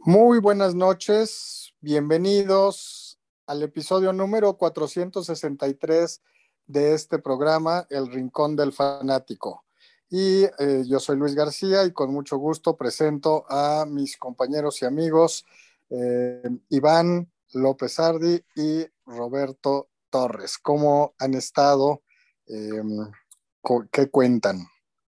Muy buenas noches, bienvenidos al episodio número 463 de este programa, El Rincón del Fanático. Yo soy Luis García y con mucho gusto presento a mis compañeros y amigos Iván López Ardi y Roberto Torres. ¿Cómo han estado? Eh, ¿Qué cuentan?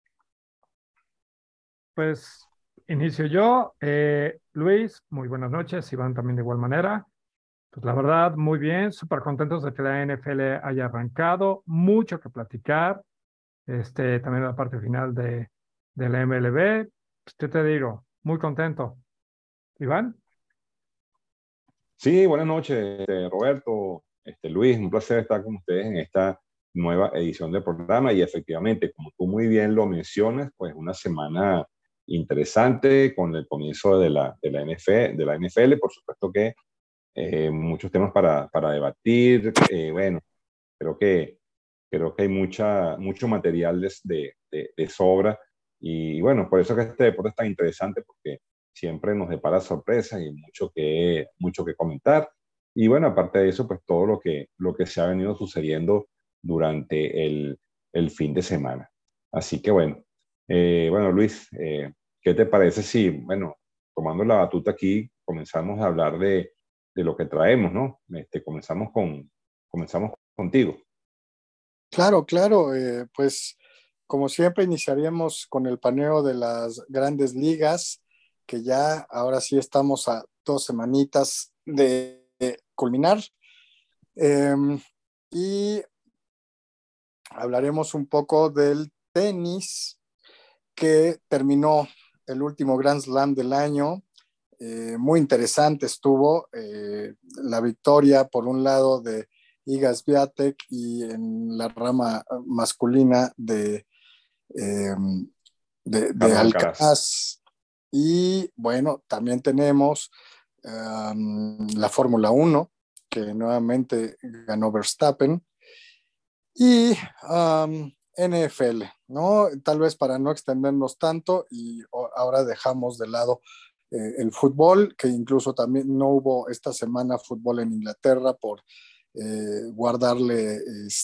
Pues inicio yo. Luis, muy buenas noches. Iván también de igual manera. Pues la verdad, muy bien. Súper contentos de que la NFL haya arrancado. Mucho que platicar. También la parte final de la MLB. Pues, ¿qué te digo? Muy contento. Iván. Sí, buenas noches, Roberto, Luis, un placer estar con ustedes en esta nueva edición del programa y efectivamente, como tú muy bien lo mencionas, pues una semana interesante con el comienzo de la NFL, por supuesto que muchos temas para debatir, bueno, creo que, creo que hay mucho material de sobra y bueno, por eso que este deporte es tan interesante porque siempre nos depara sorpresas y mucho que comentar. Y bueno, aparte de eso, pues todo lo que se ha venido sucediendo durante el fin de semana. Así que bueno, Luis, ¿qué te parece si, bueno, tomando la batuta aquí, comenzamos a hablar de lo que traemos, ¿no? Comenzamos contigo. Claro, claro, pues como siempre iniciaríamos con el paneo de las grandes ligas, que ya ahora sí estamos a 2 semanitas de culminar. Eh, y hablaremos un poco del tenis, que terminó el último Grand Slam del año. Muy interesante estuvo la victoria, por un lado, de Iga Swiatek y en la rama masculina eh, de Carlos Alcaraz. Alcaraz. Y bueno, también tenemos la Fórmula 1, que nuevamente ganó Verstappen, y NFL, ¿no? Tal vez para no extendernos tanto y ahora dejamos de lado el fútbol, que incluso también no hubo esta semana fútbol en Inglaterra por guardarle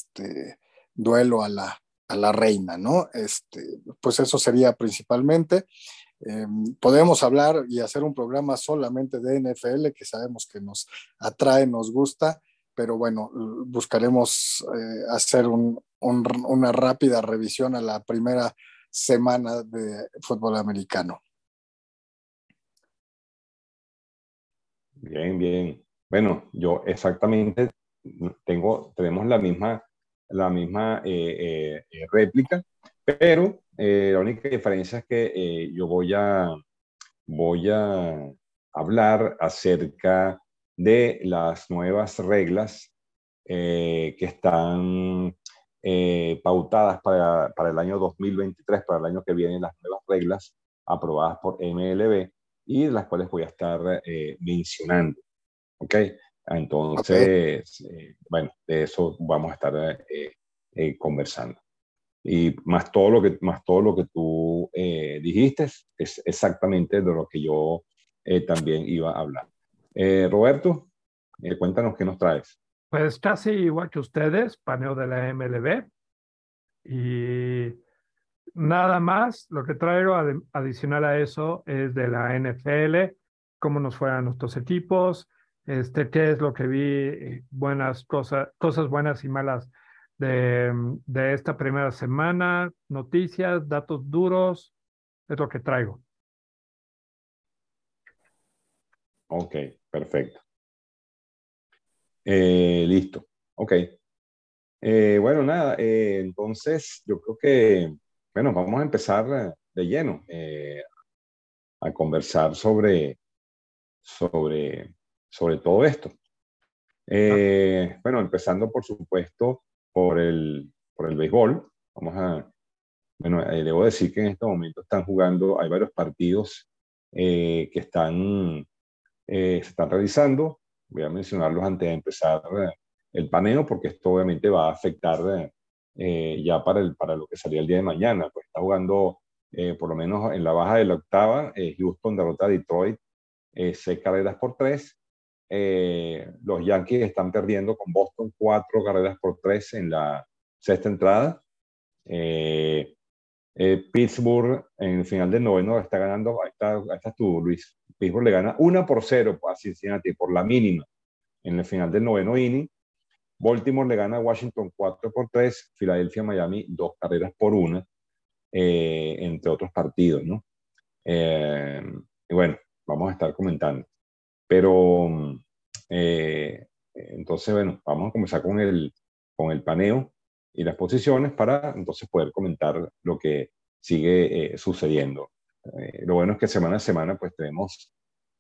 duelo a la reina, ¿no? Pues eso sería principalmente. Podemos hablar y hacer un programa solamente de NFL, que sabemos que nos atrae, nos gusta, pero bueno, buscaremos hacer una rápida revisión a la primera semana de fútbol americano. Bien, bien. Bueno, yo exactamente tenemos la misma réplica, pero la única diferencia es que yo voy a hablar acerca de las nuevas reglas que están pautadas para el año 2023, para el año que viene, las nuevas reglas aprobadas por MLB y de las cuales voy a estar mencionando. ¿Ok? Ok, Entonces, bueno, de eso vamos a estar conversando. Y más todo lo que tú dijiste es exactamente de lo que yo también iba a hablar. Roberto, cuéntanos qué nos traes. Pues casi igual que ustedes, paneo de la MLB. Y nada más, lo que traigo adicional a eso es de la NFL, cómo nos fueron nuestros equipos, qué es lo que vi, buenas cosas, cosas buenas y malas de esta primera semana, noticias, datos duros, es lo que traigo. Ok, perfecto. Listo. Ok. Bueno, nada, entonces yo creo que, bueno, vamos a empezar de lleno a conversar sobre, sobre todo esto. Ah, Bueno, empezando por supuesto por el béisbol. Bueno, debo decir que en este momento están jugando, hay varios partidos que se están realizando. Voy a mencionarlos antes de empezar el paneo, porque esto obviamente va a afectar ya para lo que salía el día de mañana. Pues está jugando, por lo menos en la baja de la octava, Houston derrota a Detroit 6 carreras por 3. Los Yankees están perdiendo con Boston 4 carreras por 3 en la sexta entrada. Pittsburgh en el final del noveno está ganando, ahí estás tú, Luis. Pittsburgh le gana 1-0 a Cincinnati por la mínima en el final del noveno inning. Baltimore le gana a Washington 4-3, Filadelfia, Miami 2 carreras por 1, entre otros partidos, ¿no? Y bueno, vamos a estar comentando. Pero, entonces, bueno, vamos a comenzar con el paneo y las posiciones para entonces poder comentar lo que sigue sucediendo. Lo bueno es que semana a semana pues tenemos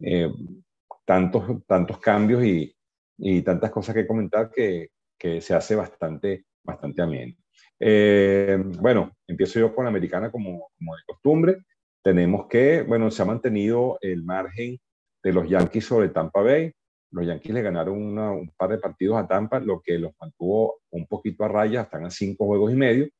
tantos cambios y tantas cosas que comentar que se hace bastante ameno. Bueno, empiezo yo con la americana como de costumbre. Tenemos que, bueno, se ha mantenido el margen de los Yankees sobre Tampa Bay. Los Yankees le ganaron un par de partidos a Tampa, lo que los mantuvo un poquito a raya, están a 5 juegos y medio.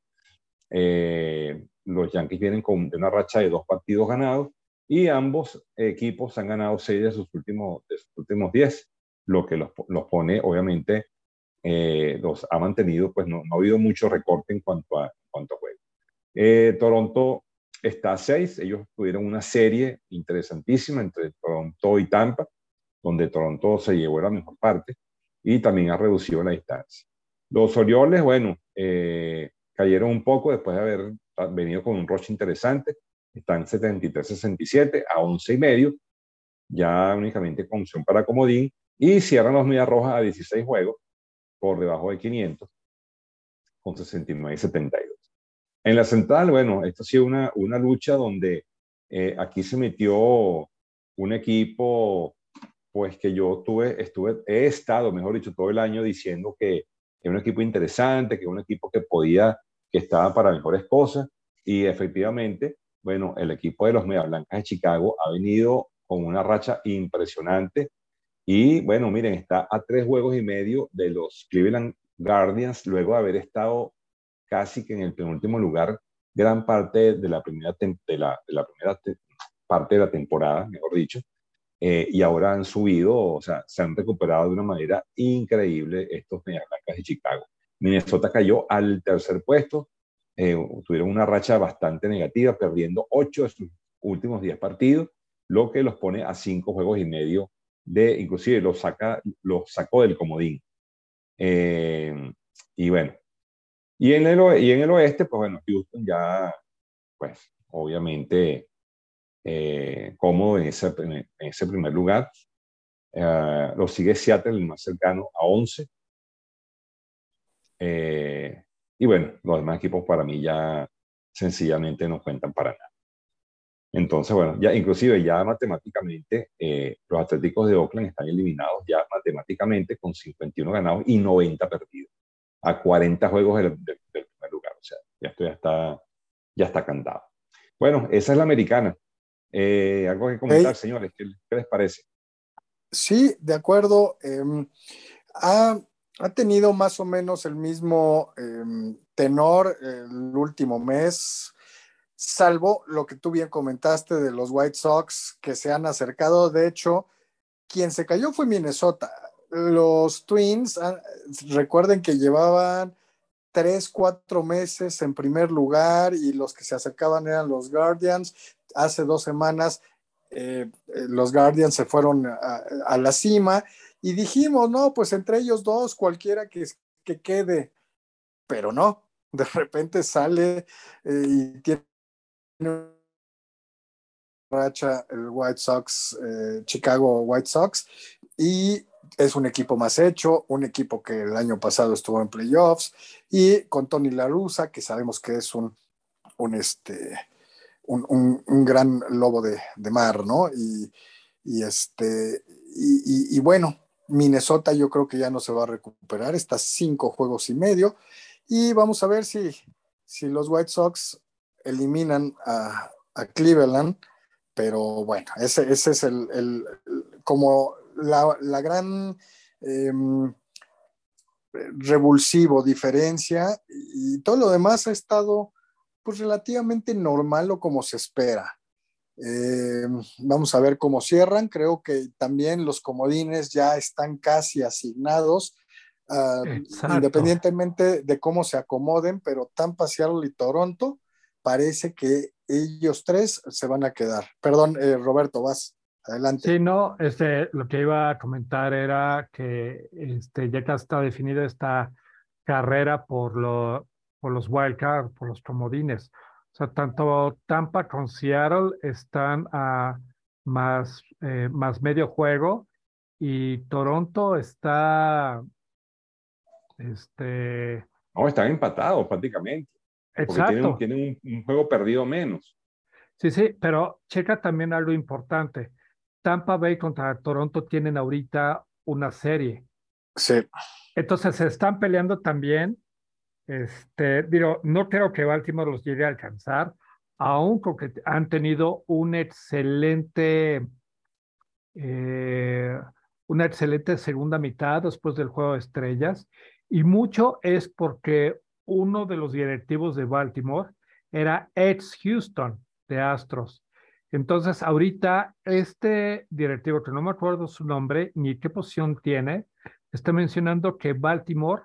Los Yankees vienen de una racha de 2 partidos ganados y ambos equipos han ganado 6 de sus últimos 10, lo que los pone, obviamente, los ha mantenido, pues no ha habido mucho recorte en cuanto a juego. Toronto está a 6, ellos tuvieron una serie interesantísima entre Toronto y Tampa, donde Toronto se llevó la mejor parte y también ha reducido la distancia. Los Orioles, bueno, cayeron un poco después de haber venido con un rush interesante, están 73-67 a 11.5, ya únicamente con opción para comodín, y cierran los Medias Rojas a 16 juegos, por debajo de 500, con 69-72. En la central, bueno, esto ha sido una lucha donde aquí se metió un equipo, pues que yo he estado, mejor dicho, todo el año diciendo que es un equipo interesante, que es un equipo que estaba para mejores cosas, y efectivamente, bueno, el equipo de los Medias Blancas de Chicago ha venido con una racha impresionante, y bueno, miren, está a 3 juegos y medio de los Cleveland Guardians, luego de haber estado casi que en el penúltimo lugar gran parte de la primera parte de la temporada, mejor dicho, y ahora han subido, o sea, se han recuperado de una manera increíble estos Medias Blancas de Chicago. Minnesota cayó al tercer puesto, tuvieron una racha bastante negativa, perdiendo 8 de sus últimos 10 partidos, lo que los pone a 5 juegos y medio inclusive los sacó del comodín. Y bueno, y en el oeste, pues bueno, Houston ya, pues obviamente cómodo en ese primer lugar. Lo sigue Seattle, el más cercano, a 11. Y bueno, los demás equipos para mí ya sencillamente no cuentan para nada. Entonces, bueno, ya inclusive ya matemáticamente los Atléticos de Oakland están eliminados ya matemáticamente con 51 ganados y 90 perdidos, a 40 juegos del primer lugar. O sea, esto ya está cantado. Bueno, esa es la americana. Algo que comentar, señores, ¿qué les parece? Sí, de acuerdo. Ha tenido más o menos el mismo tenor el último mes, salvo lo que tú bien comentaste de los White Sox que se han acercado. De hecho, quien se cayó fue Minnesota. Los Twins, recuerden que llevaban 3-4 meses en primer lugar y los que se acercaban eran los Guardians. Hace 2 semanas los Guardians se fueron a la cima y dijimos, no, pues entre ellos dos, cualquiera que quede, pero no, de repente sale y tiene una racha el White Sox, Chicago White Sox, y es un equipo más hecho, un equipo que el año pasado estuvo en playoffs, y con Tony La Russa, que sabemos que es un gran lobo de mar, ¿no? Y bueno, Minnesota yo creo que ya no se va a recuperar, está 5 juegos y medio, y vamos a ver si los White Sox eliminan a Cleveland, pero bueno, ese es como la gran revulsivo diferencia, y todo lo demás ha estado pues relativamente normal o como se espera. Vamos a ver cómo cierran. Creo que también los comodines ya están casi asignados, Exacto. independientemente de cómo se acomoden, pero Tampa, Seattle y Toronto parece que ellos tres se van a quedar. Perdón, Roberto, vas, adelante. Sí, no, lo que iba a comentar era que ya casi está definida esta carrera por los wild card, por los comodines. O sea, tanto Tampa con Seattle están a más medio juego y Toronto está, este, No, están empatados prácticamente, porque exacto. tienen un juego perdido menos. Sí, sí, pero checa también algo importante. Tampa Bay contra Toronto tienen ahorita una serie. Sí. Entonces se están peleando también. Digo, no creo que Baltimore los llegue a alcanzar, aun con que han tenido eh, una excelente segunda mitad después del juego de estrellas. Y mucho es porque uno de los directivos de Baltimore era ex Houston de Astros. Entonces, ahorita este directivo, que no me acuerdo su nombre ni qué posición tiene, está mencionando que Baltimore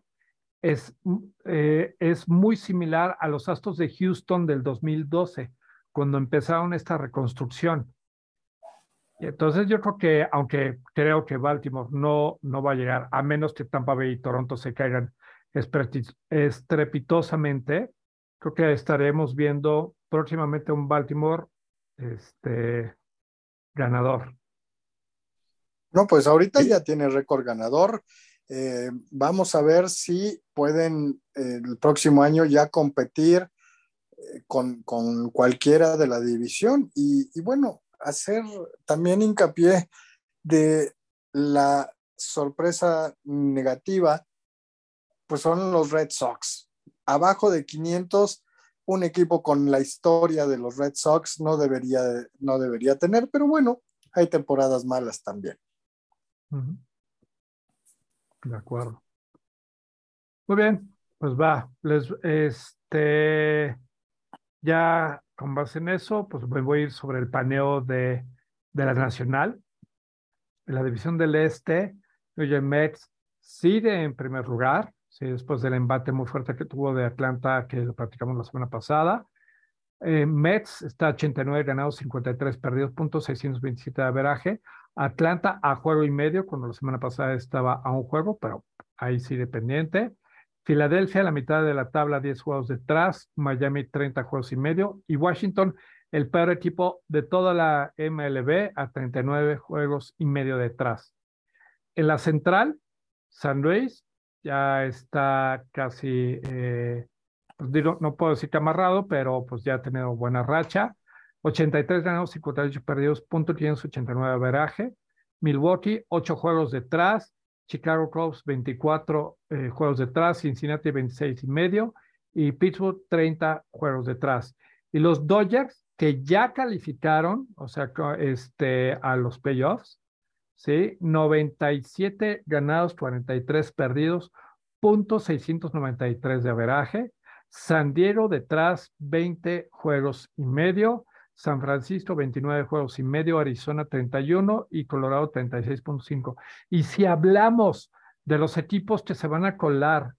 es muy similar a los Astros de Houston del 2012, cuando empezaron esta reconstrucción. Y entonces yo creo que, aunque creo que Baltimore no va a llegar, a menos que Tampa Bay y Toronto se caigan estrepitosamente, creo que estaremos viendo próximamente un Baltimore este, ganador. No, pues ahorita Sí. ya tiene récord ganador. Vamos a ver si pueden el próximo año ya competir con cualquiera de la división y bueno, hacer también hincapié de la sorpresa negativa, pues son los Red Sox. Abajo de 500, un equipo con la historia de los Red Sox no debería tener, pero bueno, hay temporadas malas también. Ujú. De acuerdo. Muy bien, pues va. Ya con base en eso, pues me voy a ir sobre el paneo de la Nacional. En la división del Este, New York Mets sigue en primer lugar, sí, después del embate muy fuerte que tuvo de Atlanta, que lo platicamos la semana pasada. Mets está 89 ganados, 53 perdidos, .627 de averaje. Atlanta a juego y medio, cuando la semana pasada estaba a un juego, pero ahí sí dependiente. Filadelfia a la mitad de la tabla, 10 juegos detrás. Miami 30 juegos y medio. Y Washington, el peor equipo de toda la MLB, a 39 juegos y medio detrás. En la central, San Luis ya está casi, pues digo, no puedo decir que amarrado, pero pues ya ha tenido buena racha. 83 ganados, 58 perdidos, .589 averaje. Milwaukee, 8 juegos detrás. Chicago Cubs, 24 juegos detrás. Cincinnati, 26 y medio. Y Pittsburgh, 30 juegos detrás. Y los Dodgers, que ya calificaron, o sea, a los playoffs, ¿sí? 97 ganados, 43 perdidos, .693 de averaje. San Diego detrás, 20 juegos y medio. San Francisco, 29 juegos y medio. Arizona, 31 y Colorado, 36.5. Y si hablamos de los equipos que se van a colar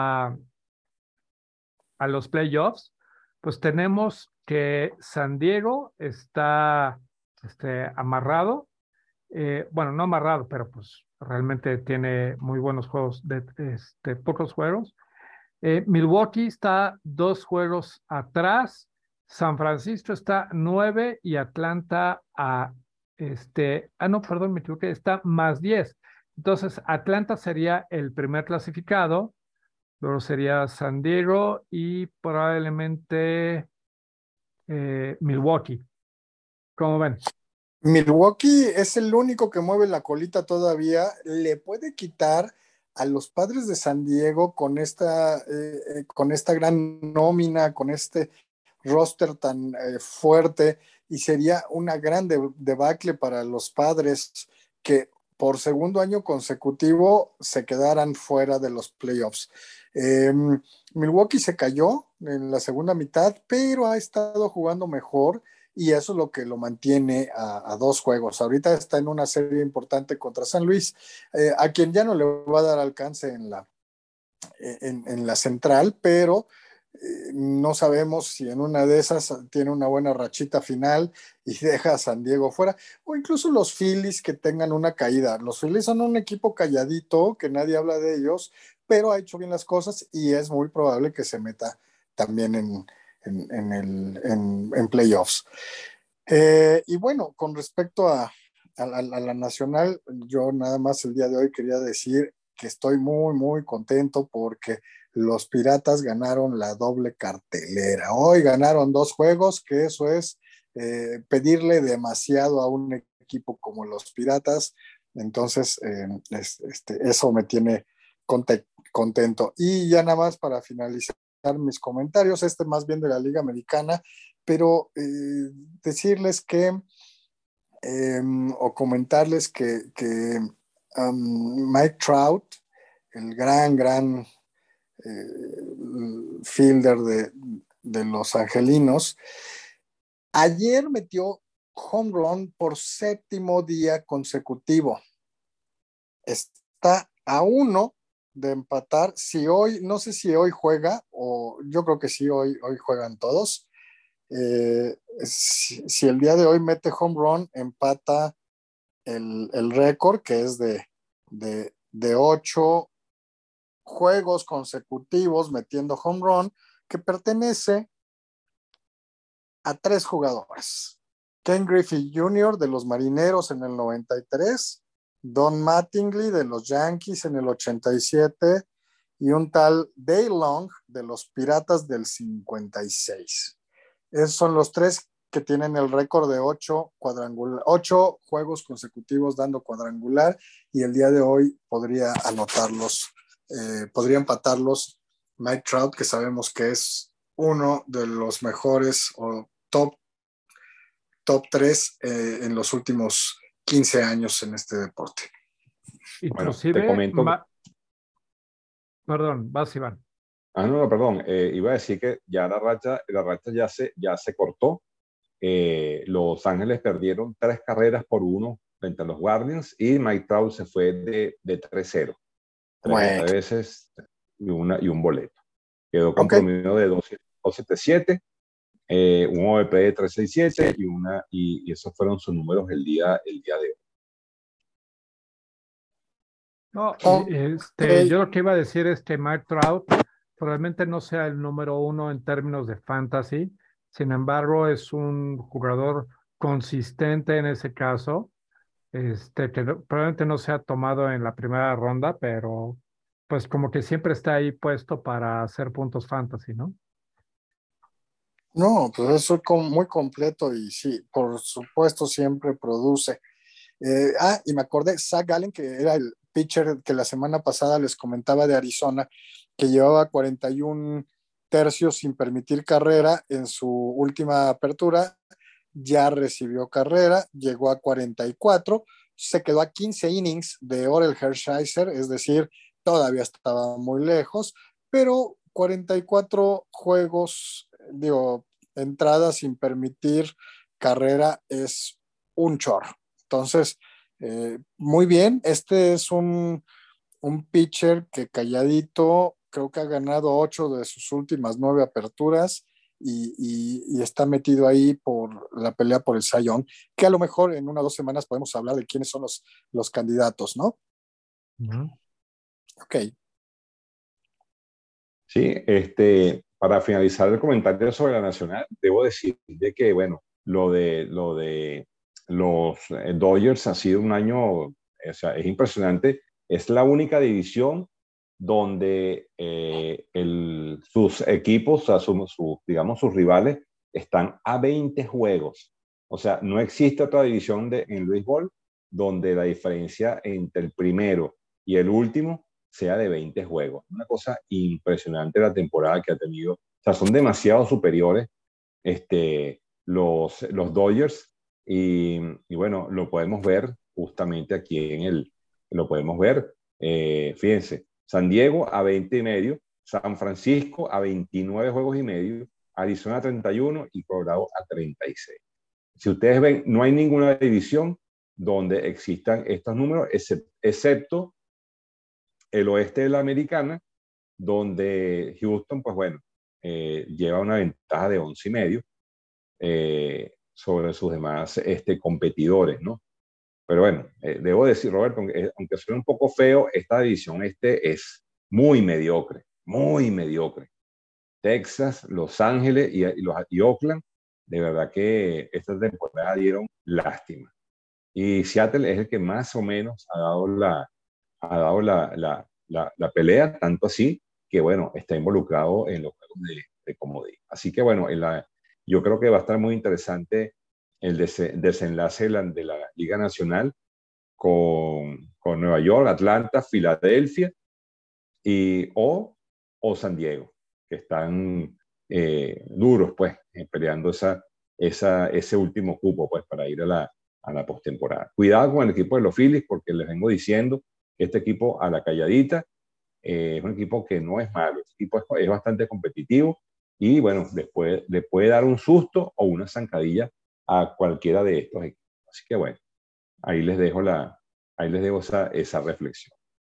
a los playoffs, pues tenemos que San Diego está amarrado, bueno, no amarrado, pero pues realmente tiene muy buenos juegos, pocos juegos. Milwaukee está 2 juegos atrás, San Francisco está 9 y Atlanta no, perdón, me equivoqué, está +10. Entonces, Atlanta sería el primer clasificado, luego sería San Diego y probablemente Milwaukee. ¿Cómo ven? Milwaukee es el único que mueve la colita todavía, le puede quitar a los Padres de San Diego con esta gran nómina, con este roster tan fuerte, y sería una gran debacle para los Padres que por segundo año consecutivo se quedaran fuera de los playoffs. Milwaukee se cayó en la segunda mitad, pero ha estado jugando mejor y eso es lo que lo mantiene a 2 juegos. Ahorita está en una serie importante contra San Luis, a quien ya no le va a dar alcance en la central, pero no sabemos si en una de esas tiene una buena rachita final y deja a San Diego fuera, o incluso los Phillies que tengan una caída. Los Phillies son un equipo calladito, que nadie habla de ellos, pero ha hecho bien las cosas y es muy probable que se meta también en playoffs. Y bueno, con respecto a la nacional, yo nada más el día de hoy quería decir que estoy muy, muy contento porque los Piratas ganaron la doble cartelera. Hoy ganaron 2 juegos, que eso es pedirle demasiado a un equipo como los Piratas. Entonces, eso me tiene contento. Y ya nada más para finalizar mis comentarios, más bien de la Liga Americana, pero decirles que o comentarles que Mike Trout, el gran fielder de los Angelinos, ayer metió home run por 7º día consecutivo. Está a 1 de empatar. Si hoy, no sé si hoy juega, o yo creo que sí, hoy juegan todos. Si el día de hoy mete home run, empata el récord, que es de 8 juegos consecutivos metiendo home run, que pertenece a 3 jugadores. Ken Griffey Jr. de los Marineros en el 93, Don Mattingly de los Yankees en el 87 y un tal Dale Long de los Piratas del 56. Esos son los 3 que tienen el récord de 8 juegos consecutivos dando cuadrangular, y el día de hoy podría anotarlos, podría empatarlos Mike Trout, que sabemos que es uno de los mejores o top 3 en los últimos 15 años en este deporte. Bueno, te Inclusive, comento. perdón, vas, Iván. No, perdón. Iba a decir que ya la racha ya se cortó. Los Ángeles perdieron 3 carreras por 1 frente a los Guardians y Mike Trout se fue de 3-0. Bueno. 3 veces y un boleto. Quedó con Okay. promedio de 2.77, un OVP de 3.67 y esos fueron sus números el día de hoy. No, Okay. yo lo que iba a decir es que Mike Trout probablemente no sea el número 1 en términos de fantasy, sin embargo es un jugador consistente en ese caso, que probablemente no se ha tomado en la primera ronda, pero pues como que siempre está ahí puesto para hacer puntos fantasy, ¿no? No, pues eso es muy completo y sí, por supuesto siempre produce. Y me acordé, Zach Gallen, que era el pitcher que la semana pasada les comentaba de Arizona, que llevaba 41 tercios sin permitir carrera en su última apertura, ya recibió carrera, llegó a 44, se quedó a 15 innings de Orel Hershiser, es decir, todavía estaba muy lejos, pero 44 juegos, digo, entradas sin permitir carrera es un chorro. Entonces, muy bien, este es un pitcher que calladito, creo que ha ganado 8 de sus últimas 9 aperturas y está metido ahí por la pelea por el Cy Young, que a lo mejor en 1 o 2 semanas podemos hablar de quiénes son los candidatos, ¿no? Uh-huh. Ok. Sí, para finalizar el comentario sobre la Nacional, debo decir de que, bueno, lo de los Dodgers ha sido un año, o sea, es impresionante. Es la única división donde sus equipos, o sea, digamos, sus rivales, están a 20 juegos. O sea, no existe otra división en el béisbol donde la diferencia entre el primero y el último sea de 20 juegos. Una cosa impresionante la temporada que ha tenido. O sea, son demasiado superiores los Dodgers y bueno, lo podemos ver justamente aquí lo podemos ver. Fíjense, San Diego a 20,5, San Francisco a 29 juegos y medio, Arizona a 31 y Colorado a 36. Si ustedes ven, no hay ninguna división donde existan estos números, excepto el oeste de la americana, donde Houston, pues bueno, lleva una ventaja de 11,5 sobre sus demás competidores, ¿no? Pero bueno, debo decir, Roberto, aunque suene un poco feo, esta división es muy mediocre, muy mediocre. Texas, Los Ángeles y Oakland, de verdad que esta temporada dieron lástima. Y Seattle es el que más o menos ha dado la pelea, tanto así que, bueno, está involucrado en los juegos de comodín. Así que, bueno, yo creo que va a estar muy interesante el desenlace de la Liga Nacional con Nueva York, Atlanta, Filadelfia o San Diego, que están duros, pues, peleando ese último cupo, pues, para ir a la postemporada. Cuidado con el equipo de los Phillies, porque les vengo diciendo que este equipo a la calladita es un equipo que no es malo, este equipo es bastante competitivo y, bueno, le puede dar un susto o una zancadilla a cualquiera de estos equipos. Así que, bueno, ahí les dejo esa reflexión.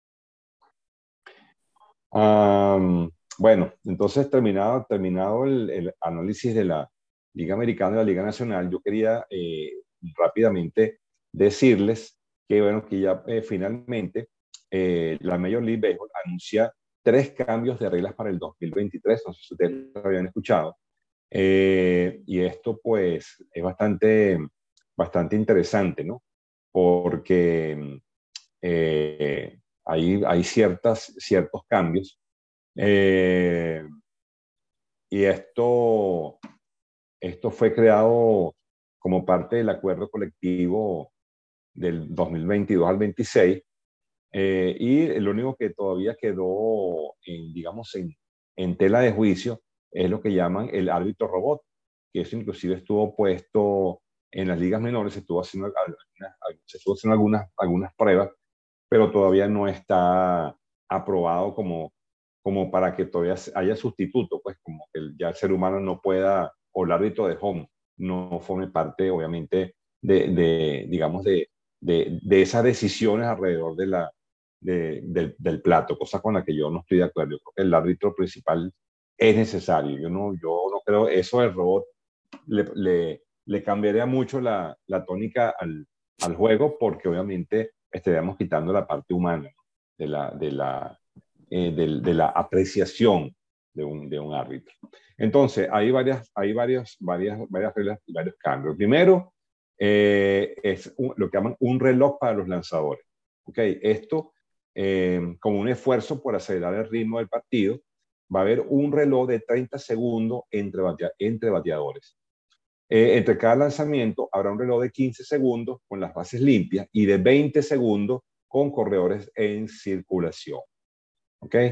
Bueno, entonces terminado el análisis de la Liga Americana y la Liga Nacional, yo quería rápidamente decirles que, bueno, que ya finalmente la Major League Baseball anuncia 3 cambios de reglas para el 2023, no sé si ustedes lo habían escuchado, y esto pues es bastante interesante, ¿no? Porque hay ciertos cambios. Y esto fue creado como parte del acuerdo colectivo del 2022 al 26. Y lo único que todavía quedó, digamos, en tela de juicio es lo que llaman el árbitro robot, que eso inclusive estuvo puesto en las ligas menores, se estuvo haciendo algunas pruebas, pero todavía no está aprobado como para que todavía haya sustituto, pues como que ya el ser humano no pueda, o el árbitro de home, no forme parte, obviamente, digamos, de esas decisiones alrededor del plato, cosa con la que yo no estoy de acuerdo. Yo creo que el árbitro principal es necesario. Yo no creo, eso del robot le cambiaría mucho la tónica al juego, porque obviamente estaríamos quitando la parte humana de la apreciación de un árbitro. Entonces, hay varias reglas y varios cambios. Primero, es lo que llaman un reloj para los lanzadores. ¿Okay? Esto, como un esfuerzo por acelerar el ritmo del partido, va a haber un reloj de 30 segundos entre bateadores. Entre cada lanzamiento habrá un reloj de 15 segundos con las bases limpias y de 20 segundos con corredores en circulación. ¿Okay?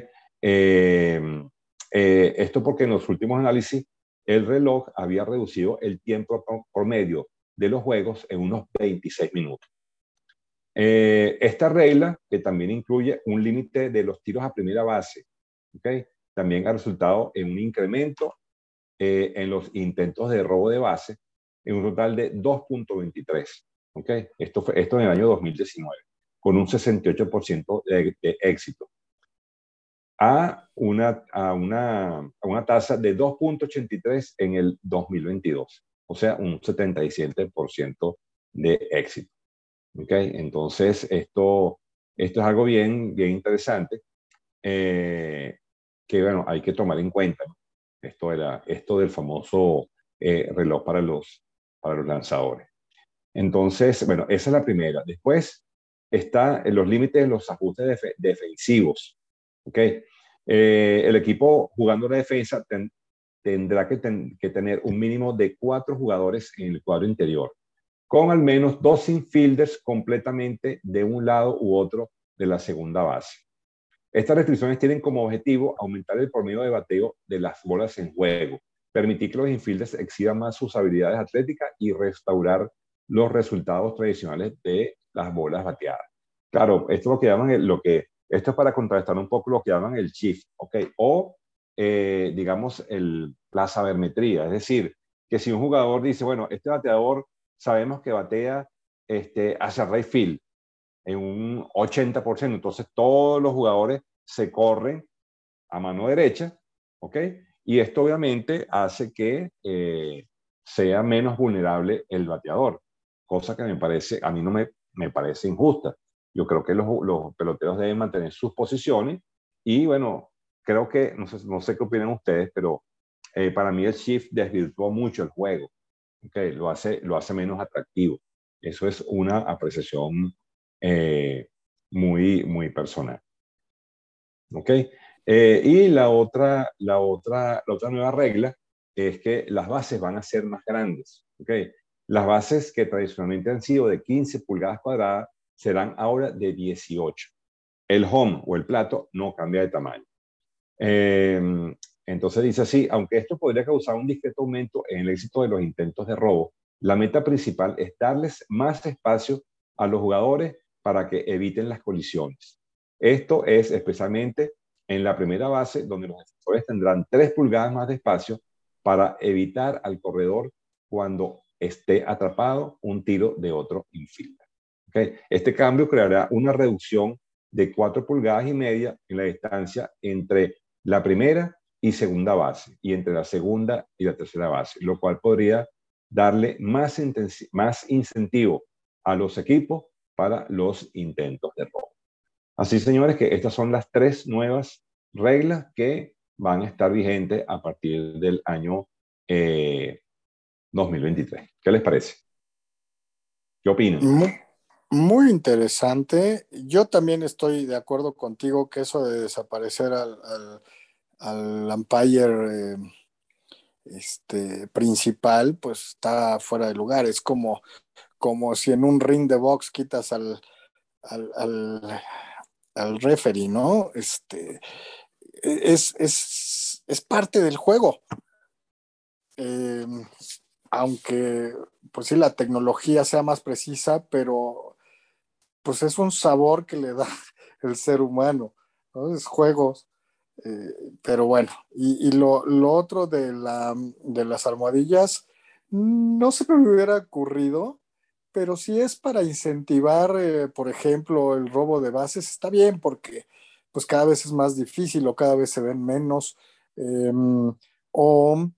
Esto porque en los últimos análisis el reloj había reducido el tiempo promedio de los juegos en unos 26 minutos. Esta regla, que también incluye un límite de los tiros a primera base, ¿okay? También ha resultado en un incremento en los intentos de robo de base en un total de 2.23. ¿Okay? Esto en el año 2019, con un 68% de éxito. A una tasa de 2.83 en el 2022, o sea, un 77% de éxito. ¿Okay? Entonces, esto es algo bien interesante que, bueno, hay que tomar en cuenta, ¿no? Esto del famoso reloj para los lanzadores. Entonces, bueno, esa es la primera. Después está en los límites de los ajustes defensivos. ¿Okay? El equipo jugando la defensa tendrá que tener un mínimo de 4 jugadores en el cuadro interior, con al menos 2 infielders completamente de un lado u otro de la segunda base. Estas restricciones tienen como objetivo aumentar el promedio de bateo de las bolas en juego, permitir que los infielders exhiban más sus habilidades atléticas y restaurar los resultados tradicionales de las bolas bateadas. Claro, esto es lo que llaman esto es para contrastar un poco lo que llaman el shift, ¿ok? O, digamos, la sabermetría. Es decir, que si un jugador dice, bueno, este bateador sabemos que batea hacia right field en un 80%, entonces todos los jugadores se corren a mano derecha, ¿ok? Y esto obviamente hace que sea menos vulnerable el bateador, cosa que a mí no me parece injusta. Yo creo que los peloteros deben mantener sus posiciones y bueno, creo que, no sé qué opinan ustedes, pero para mí el shift desvirtuó mucho el juego, ¿ok? Lo hace menos atractivo. Eso es una apreciación muy, muy personal. ¿Ok? Y la otra nueva regla es que las bases van a ser más grandes. ¿Ok? Las bases que tradicionalmente han sido de 15 pulgadas cuadradas serán ahora de 18. El home o el plato no cambia de tamaño. Entonces dice así, aunque esto podría causar un discreto aumento en el éxito de los intentos de robo, la meta principal es darles más espacio a los jugadores para que eviten las colisiones. Esto es especialmente en la primera base, donde los defensores tendrán 3 pulgadas más de espacio para evitar al corredor cuando esté atrapado un tiro de otro infielder. ¿Okay? Este cambio creará una reducción de 4 pulgadas y media en la distancia entre la primera y segunda base y entre la segunda y la tercera base, lo cual podría darle más incentivo a los equipos para los intentos de robo. Así, señores, que estas son las 3 nuevas reglas que van a estar vigentes a partir del año 2023. ¿Qué les parece? ¿Qué opinan? Muy, muy interesante. Yo también estoy de acuerdo contigo que eso de desaparecer al umpire principal, pues está fuera de lugar. Es como si en un ring de box quitas al, al, al referee, ¿no? Es parte del juego. Eh, Aunque, pues sí, la tecnología sea más precisa, pero pues es un sabor que le da el ser humano, ¿no? Es juegos. Eh, pero bueno, y lo otro de las almohadillas, no se me hubiera ocurrido, pero si es para incentivar, por ejemplo, el robo de bases, está bien porque pues cada vez es más difícil o cada vez se ven menos, o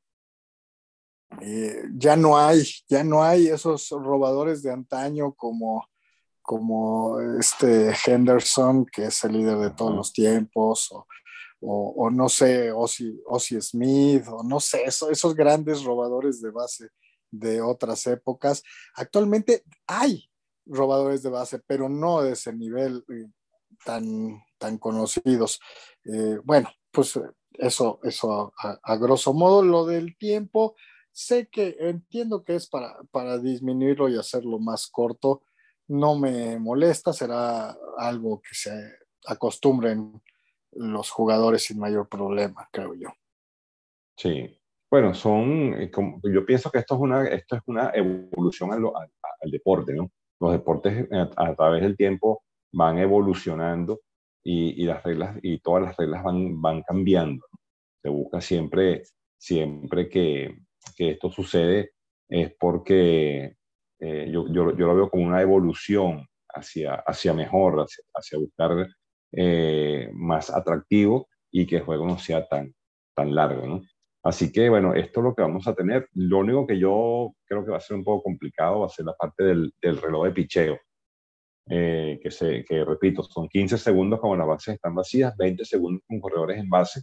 ya no hay esos robadores de antaño como este Henderson, que es el líder de todos Ajá. los tiempos, o no sé, Ozzie Smith, o no sé, esos grandes robadores de base de otras épocas. Actualmente hay robadores de base, pero no de ese nivel tan conocidos. Bueno, pues eso a grosso modo. Lo del tiempo, entiendo que es para disminuirlo y hacerlo más corto. No me molesta, será algo que se acostumbren los jugadores sin mayor problema, creo yo. Sí. Bueno, yo pienso que esto es una evolución al deporte, ¿no? Los deportes a través del tiempo van evolucionando y las reglas y todas las reglas van cambiando, ¿no? Se busca siempre que esto sucede es porque yo lo veo como una evolución hacia mejor, hacia buscar más atractivo y que el juego no sea tan largo, ¿no? Así que, bueno, esto es lo que vamos a tener. Lo único que yo creo que va a ser un poco complicado va a ser la parte del reloj de picheo, que repito, son 15 segundos cuando las bases están vacías, 20 segundos con corredores en base.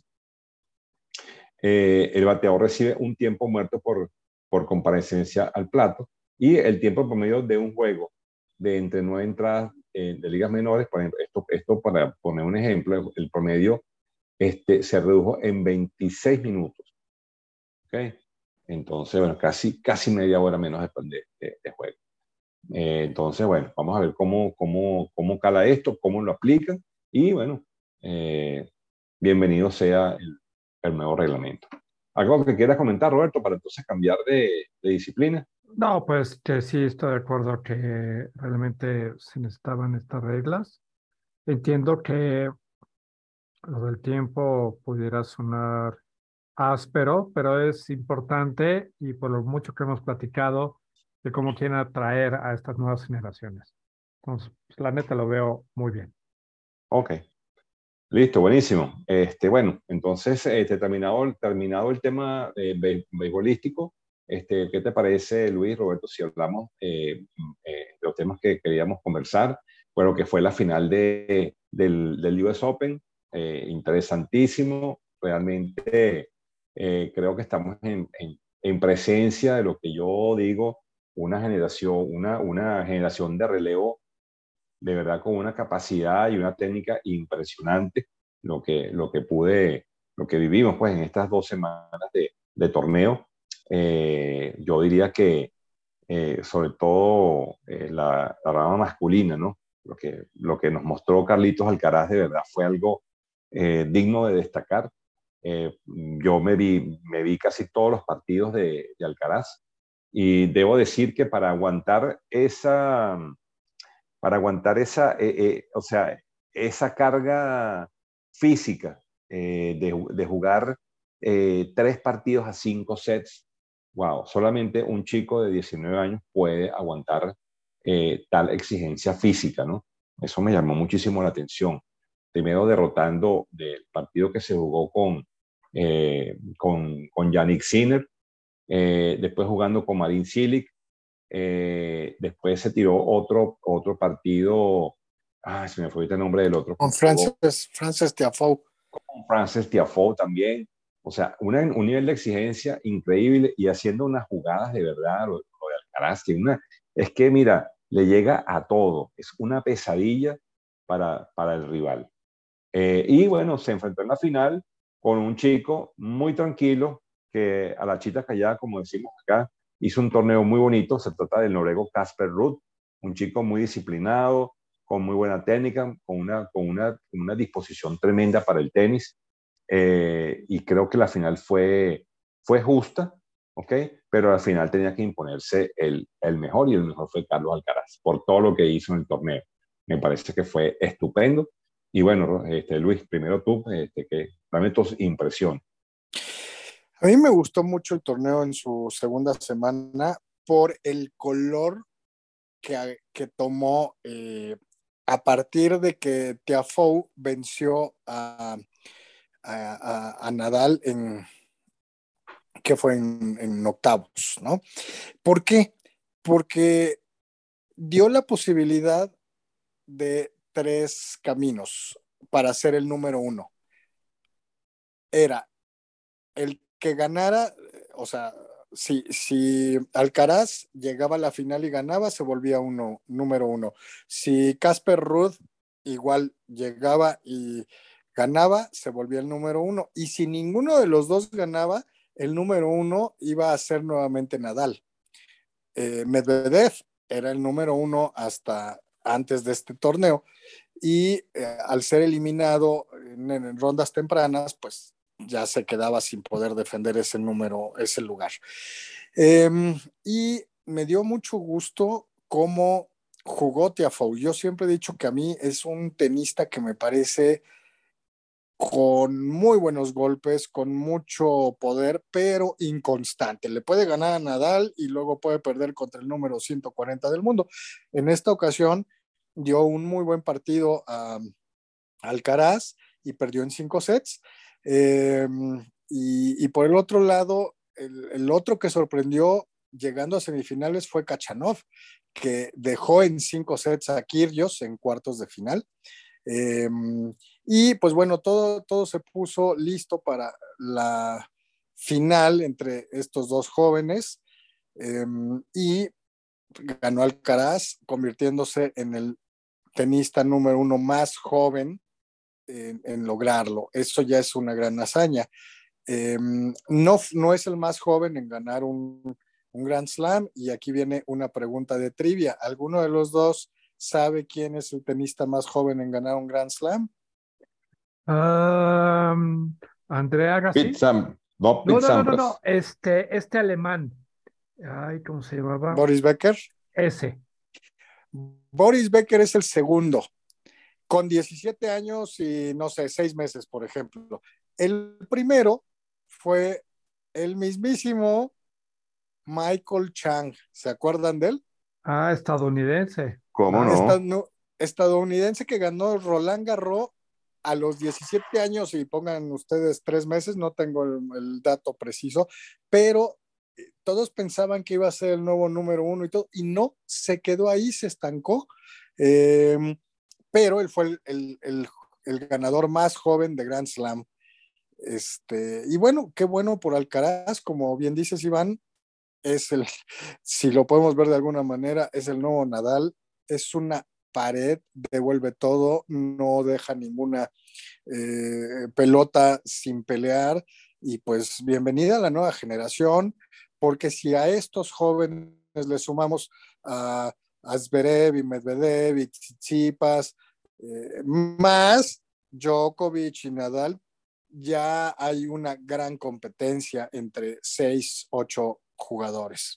El bateador recibe un tiempo muerto por comparecencia al plato y el tiempo promedio de un juego de entre 9 entradas de ligas menores, por ejemplo, esto para poner un ejemplo, el promedio se redujo en 26 minutos. ¿Okay? Entonces, bueno, casi media hora menos de juego. Entonces, bueno, vamos a ver cómo cala esto, cómo lo aplican y bueno, bienvenido sea el nuevo reglamento. ¿Algo que quieras comentar, Roberto, para entonces cambiar de disciplina? No, pues que sí estoy de acuerdo que realmente se necesitaban estas reglas. Entiendo que lo del tiempo pudiera sonar áspero, pero es importante y por lo mucho que hemos platicado, de cómo quieren atraer a estas nuevas generaciones. Entonces, pues, la neta lo veo muy bien. Ok, listo, buenísimo. Bueno, entonces, terminado el tema beisbolístico, ¿qué te parece, Luis, Roberto, si hablamos de los temas que queríamos conversar? Bueno, que fue la final del US Open, interesantísimo, realmente creo que estamos en presencia de lo que yo digo, una generación de relevo de verdad con una capacidad y una técnica impresionante lo que vivimos pues en estas 2 semanas de torneo. Yo diría que sobre todo la rama masculina, ¿no? Lo que nos mostró Carlitos Alcaraz de verdad fue algo digno de destacar. Yo me vi casi todos los partidos de Alcaraz y debo decir que para aguantar o sea, esa carga física de jugar 3 partidos a 5 sets. Wow, solamente un chico de 19 años puede aguantar tal exigencia física, ¿no? Eso me llamó muchísimo la atención. Primero derrotando del partido que se jugó con Yannick Sinner, después jugando con Marin Cilic, después se tiró otro partido. Se me fue ahorita el nombre del otro. Con Frances Tiafoe. Con Frances Tiafoe también. O sea, un nivel de exigencia increíble y haciendo unas jugadas de verdad. Lo de Alcaraz, es que, mira, le llega a todo. Es una pesadilla para el rival. Y bueno, se enfrentó en la final con un chico muy tranquilo que a la chita callada, como decimos acá, hizo un torneo muy bonito. Se trata del noruego Casper Ruud, un chico muy disciplinado, con muy buena técnica, con una disposición tremenda para el tenis. Y creo que la final fue justa, ¿ok? Pero al final tenía que imponerse el mejor, y el mejor fue Carlos Alcaraz, por todo lo que hizo en el torneo. Me parece que fue estupendo. Y bueno, Luis, primero tú, que dame tus impresiones. A mí me gustó mucho el torneo en su segunda semana por el color que tomó a partir de que Tiafoe venció a Nadal que fue en octavos, ¿no? ¿Por qué? Porque dio la posibilidad de 3 caminos para ser el número 1. Era el que ganara, o sea, si Alcaraz llegaba a la final y ganaba, se volvía número 1. Si Casper Ruud igual llegaba y ganaba, se volvía el número 1. Y si ninguno de los dos ganaba, el número 1 iba a ser nuevamente Nadal. Medvedev era el número 1 hasta antes de este torneo, y al ser eliminado en rondas tempranas, pues ya se quedaba sin poder defender ese lugar. Y me dio mucho gusto cómo jugó Tiafoe. Yo siempre he dicho que a mí es un tenista que me parece con muy buenos golpes, con mucho poder, pero inconstante. Le puede ganar a Nadal y luego puede perder contra el número 140 del mundo. En esta ocasión dio un muy buen partido a Alcaraz y perdió en 5 sets. Y por el otro lado, el otro que sorprendió llegando a semifinales fue Khachanov, que dejó en 5 sets a Kyrgios en cuartos de final. Eh, y pues bueno, todo se puso listo para la final entre estos dos jóvenes, y ganó Alcaraz, convirtiéndose en el tenista número 1 más joven en lograrlo. Eso ya es una gran hazaña. No es el más joven en ganar un Grand Slam, y aquí viene una pregunta de trivia. ¿Alguno de los dos sabe quién es el tenista más joven en ganar un Grand Slam? Andrea Agassi. Pete Sam, no, No, Pete no, no, no, no. Sampras. Este alemán. Ay, ¿cómo se llamaba? Boris Becker. Ese. Boris Becker es el segundo, con 17 años y no sé, 6 meses, por ejemplo. El primero fue el mismísimo Michael Chang. ¿Se acuerdan de él? Ah, estadounidense. ¿Cómo Claro. no? Estadounidense que ganó Roland Garros a los 17 años y pongan ustedes 3 meses, no tengo el dato preciso, pero todos pensaban que iba a ser el nuevo número uno y todo, y no, se quedó ahí, se estancó, eh, pero él fue el ganador más joven de Grand Slam. Y bueno, qué bueno por Alcaraz, como bien dices, Iván, es si lo podemos ver de alguna manera, es el nuevo Nadal, es una pared, devuelve todo, no deja ninguna pelota sin pelear, y pues bienvenida a la nueva generación, porque si a estos jóvenes le sumamos a Zverev y Medvedev y Tsitsipas, más Djokovic y Nadal, ya hay una gran competencia entre 6, 8 jugadores.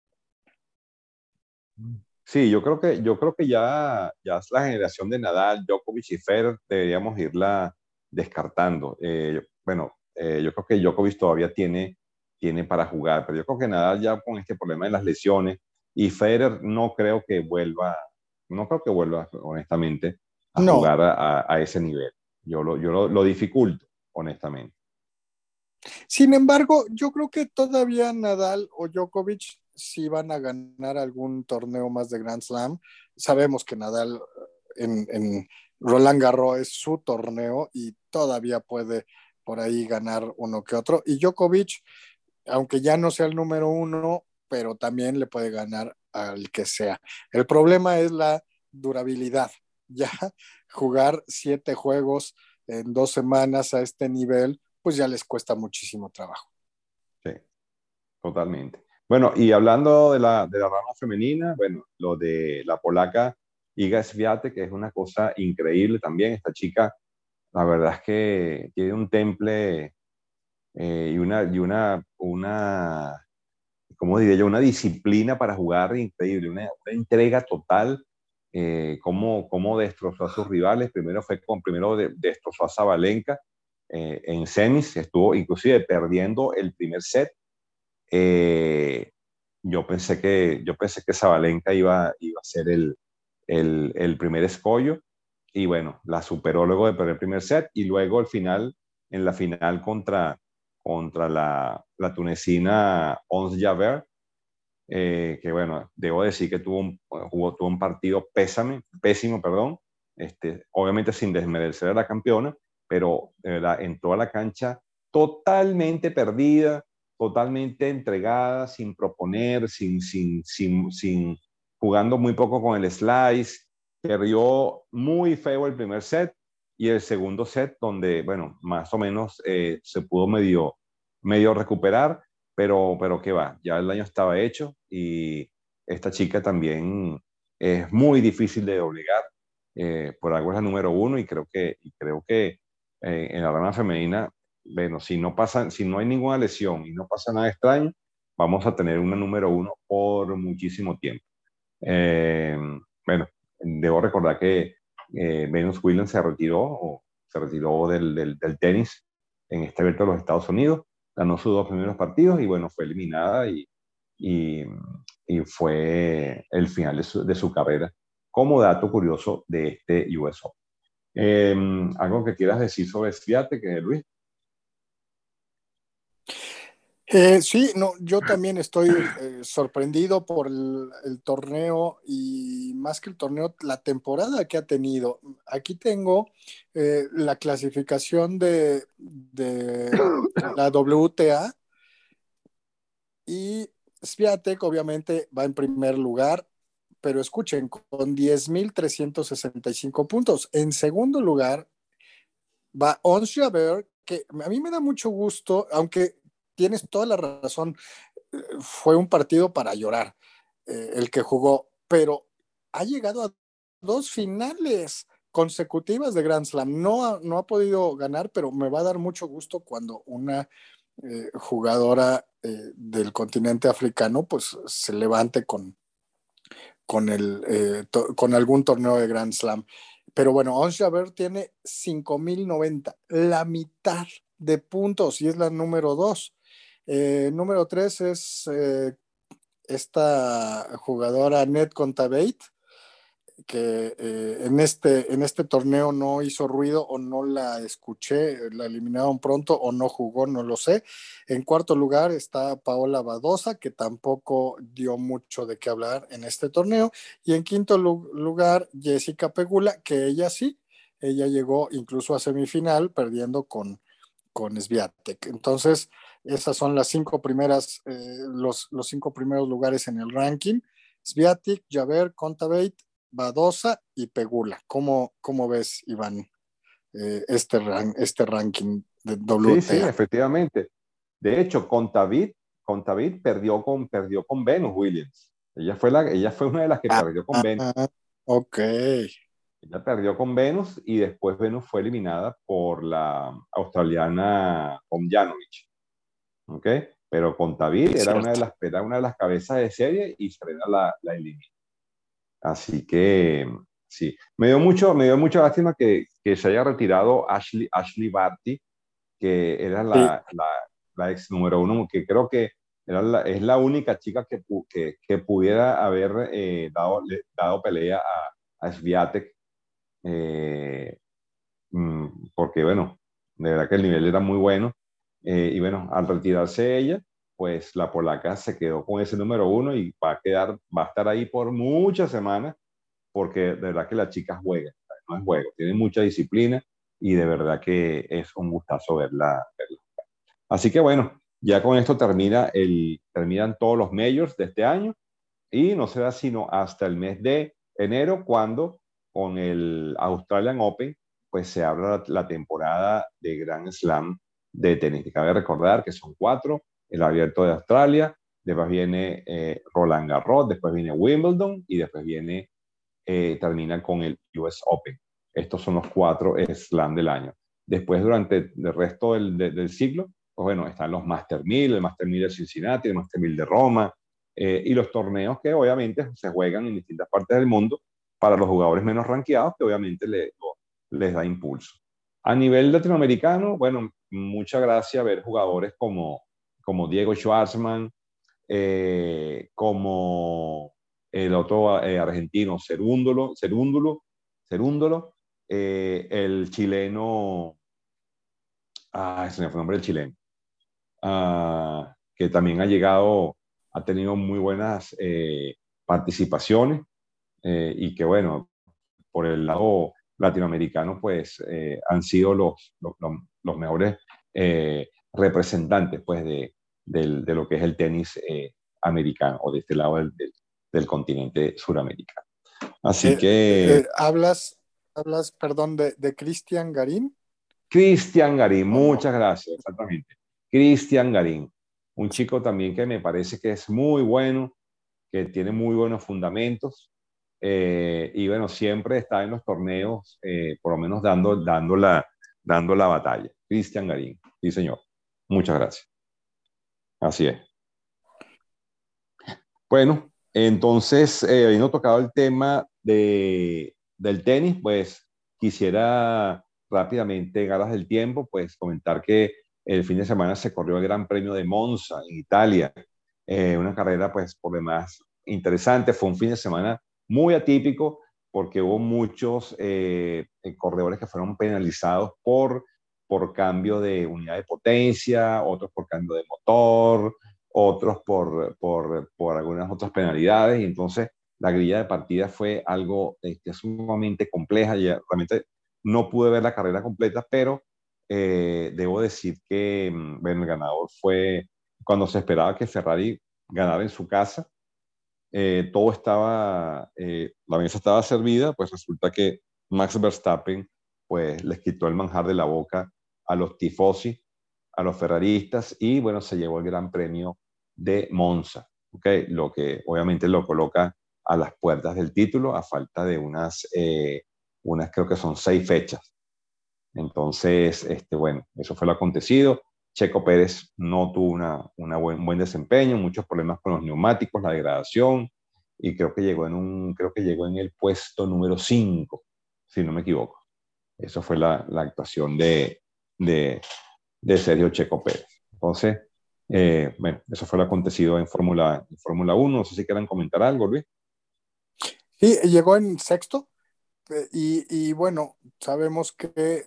Sí, yo creo que ya es la generación de Nadal, Djokovic y Federer deberíamos irla descartando. Bueno, yo creo que Djokovic todavía tiene para jugar, pero yo creo que Nadal ya con este problema de las lesiones y Federer no creo que vuelva honestamente a No, jugar a ese nivel. Yo lo dificulto, honestamente. sin embargo, yo creo que todavía Nadal o Djokovic sí van a ganar algún torneo más de Grand Slam. Sabemos que Nadal en Roland Garros es su torneo y todavía puede por ahí ganar uno que otro. Y Djokovic, aunque ya no sea el número uno, pero también le puede ganar al que sea. El problema es la durabilidad. Ya jugar 7 juegos en 2 semanas a este nivel, pues ya les cuesta muchísimo trabajo. Sí, totalmente. Bueno, y hablando de la rama femenina, bueno, lo de la polaca Iga Swiatek, que es una cosa increíble también. Esta chica, la verdad es que tiene un temple y una, ¿cómo diría yo? Una disciplina para jugar increíble, una entrega total. Cómo destrozó a sus rivales. Primero destrozó a Sabalenka en semis, estuvo inclusive perdiendo el primer set. Eh, yo pensé que Sabalenka iba a ser el primer escollo, y bueno, la superó luego de perder el primer set, y luego en la final contra la tunecina Ons Jabeur, que bueno, debo decir que tuvo un partido pésimo, perdón, obviamente sin desmerecer a la campeona, pero de verdad entró a la cancha totalmente perdida, totalmente entregada, sin proponer, jugando muy poco con el slice. Perdió muy feo el primer set, y el segundo set, donde, bueno, más o menos se pudo medio recuperar, pero qué va, ya el daño estaba hecho, y esta chica también es muy difícil de doblegar. Por algo es la número uno, y creo que en la rama femenina, bueno, si no hay ninguna lesión y no pasa nada extraño, vamos a tener una número uno por muchísimo tiempo. Eh, bueno, debo recordar que Venus Williams se retiró del tenis en este evento de los Estados Unidos, ganó sus 2 primeros partidos y bueno, fue eliminada, y, y fue el final de su carrera, como dato curioso de este US Open. ¿Algo que quieras decir sobre Swiatek, Luis? Sí, no, yo también estoy sorprendido por el torneo, y más que el torneo, la temporada que ha tenido. Aquí tengo la clasificación de la WTA, y Swiatek obviamente va en primer lugar, pero escuchen, con 10,365 puntos. En segundo lugar va Ons Jabeur, que a mí me da mucho gusto, aunque tienes toda la razón, fue un partido para llorar el que jugó, pero ha llegado a 2 finales consecutivas de Grand Slam. No ha podido ganar, pero me va a dar mucho gusto cuando una jugadora del continente africano pues se levante con algún torneo de Grand Slam. Pero bueno, Ons Jabeur tiene 5,090, la mitad de puntos, y es la número 2. Número 3 es esta jugadora Net Kontaveit, que en este torneo no hizo ruido o no la escuché, la eliminaron pronto o no jugó, no lo sé. En cuarto lugar está Paola Badosa, que tampoco dio mucho de qué hablar en este torneo. Y en quinto lugar, Jessica Pegula, que ella sí, ella llegó incluso a semifinal perdiendo con Swiatek. Entonces, esas son las cinco primeras, los cinco primeros lugares en el ranking. Swiatek, Javert, Kontaveit, Badosa y Pegula. ¿Cómo ves, Iván, este ranking de Sí, sí, WTA? efectivamente. De hecho, Kontaveit perdió con Venus Williams. Ella fue una de las que perdió con Venus. Ok. Ella perdió con Venus y después Venus fue eliminada por la australiana Tomljanovic. ¿Ok? Pero Kontaveit era una de las cabezas de serie y Serena la eliminó. Así que sí, me dio mucha lástima que se haya retirado Ashley Barty, que era Sí. la ex número uno, que creo que es la única chica que pudiera haber dado pelea a Swiatek, eh, porque bueno, de verdad que el nivel era muy bueno. Y bueno, al retirarse ella, pues la polaca se quedó con ese número uno y va a estar ahí por muchas semanas porque de verdad que la chica juega, no es juego, tiene mucha disciplina y de verdad que es un gustazo verla. Así que bueno, ya con esto terminan todos los majors de este año y no será sino hasta el mes de enero cuando con el Australian Open pues se abra la temporada de Grand Slam de tenis. Cabe recordar que son 4, el Abierto de Australia, después viene Roland Garros, después viene Wimbledon y después termina con el US Open. Estos son los 4 Slam del año. Después, durante el resto del siglo, pues bueno, están los Master 1000, el Master 1000 de Cincinnati, el Master 1000 de Roma, y los torneos que obviamente se juegan en distintas partes del mundo para los jugadores menos rankeados, que obviamente les da impulso. A nivel latinoamericano, bueno, mucha gracia ver jugadores como Diego Schwartzman, como el otro argentino Cerúndolo, el chileno, ese me fue el nombre del chileno, que también ha tenido muy buenas participaciones y que bueno, por el lado latinoamericano pues han sido los mejores representantes pues de lo que es el tenis americano o de este lado del continente suramericano. Así que ¿Hablas, perdón, de Cristian Garín? Cristian Garín, ¿O no? muchas gracias, exactamente. Cristian Garín, un chico también que me parece que es muy bueno, que tiene muy buenos fundamentos y bueno, siempre está en los torneos, por lo menos dando la batalla. Cristian Garín, sí señor, muchas gracias. Así es. Bueno, entonces, habiendo tocado el tema del tenis, pues quisiera rápidamente, en ganas del tiempo, pues comentar que el fin de semana se corrió el Gran Premio de Monza en Italia. Una carrera, pues, por demás interesante. Fue un fin de semana muy atípico porque hubo muchos corredores que fueron penalizados por cambio de unidad de potencia, otros por cambio de motor, otros por algunas otras penalidades, y entonces la grilla de partida fue algo sumamente compleja, y realmente no pude ver la carrera completa, pero debo decir que bueno, el ganador fue cuando se esperaba que Ferrari ganara en su casa, la mesa estaba servida, pues resulta que Max Verstappen pues les quitó el manjar de la boca a los tifosi, a los ferraristas, y bueno, se llevó el Gran Premio de Monza, ¿okay? Lo que obviamente lo coloca a las puertas del título a falta de unas creo que son 6 fechas. Entonces, bueno, eso fue lo acontecido. Checo Pérez no tuvo un buen desempeño, muchos problemas con los neumáticos, la degradación, y creo que llegó en el puesto número 5, si no me equivoco. Eso fue la actuación de Sergio Checo Pérez. Entonces, Bueno, eso fue lo acontecido en Fórmula 1. No sé si quieran comentar algo, Luis. Sí, llegó en sexto y bueno, sabemos que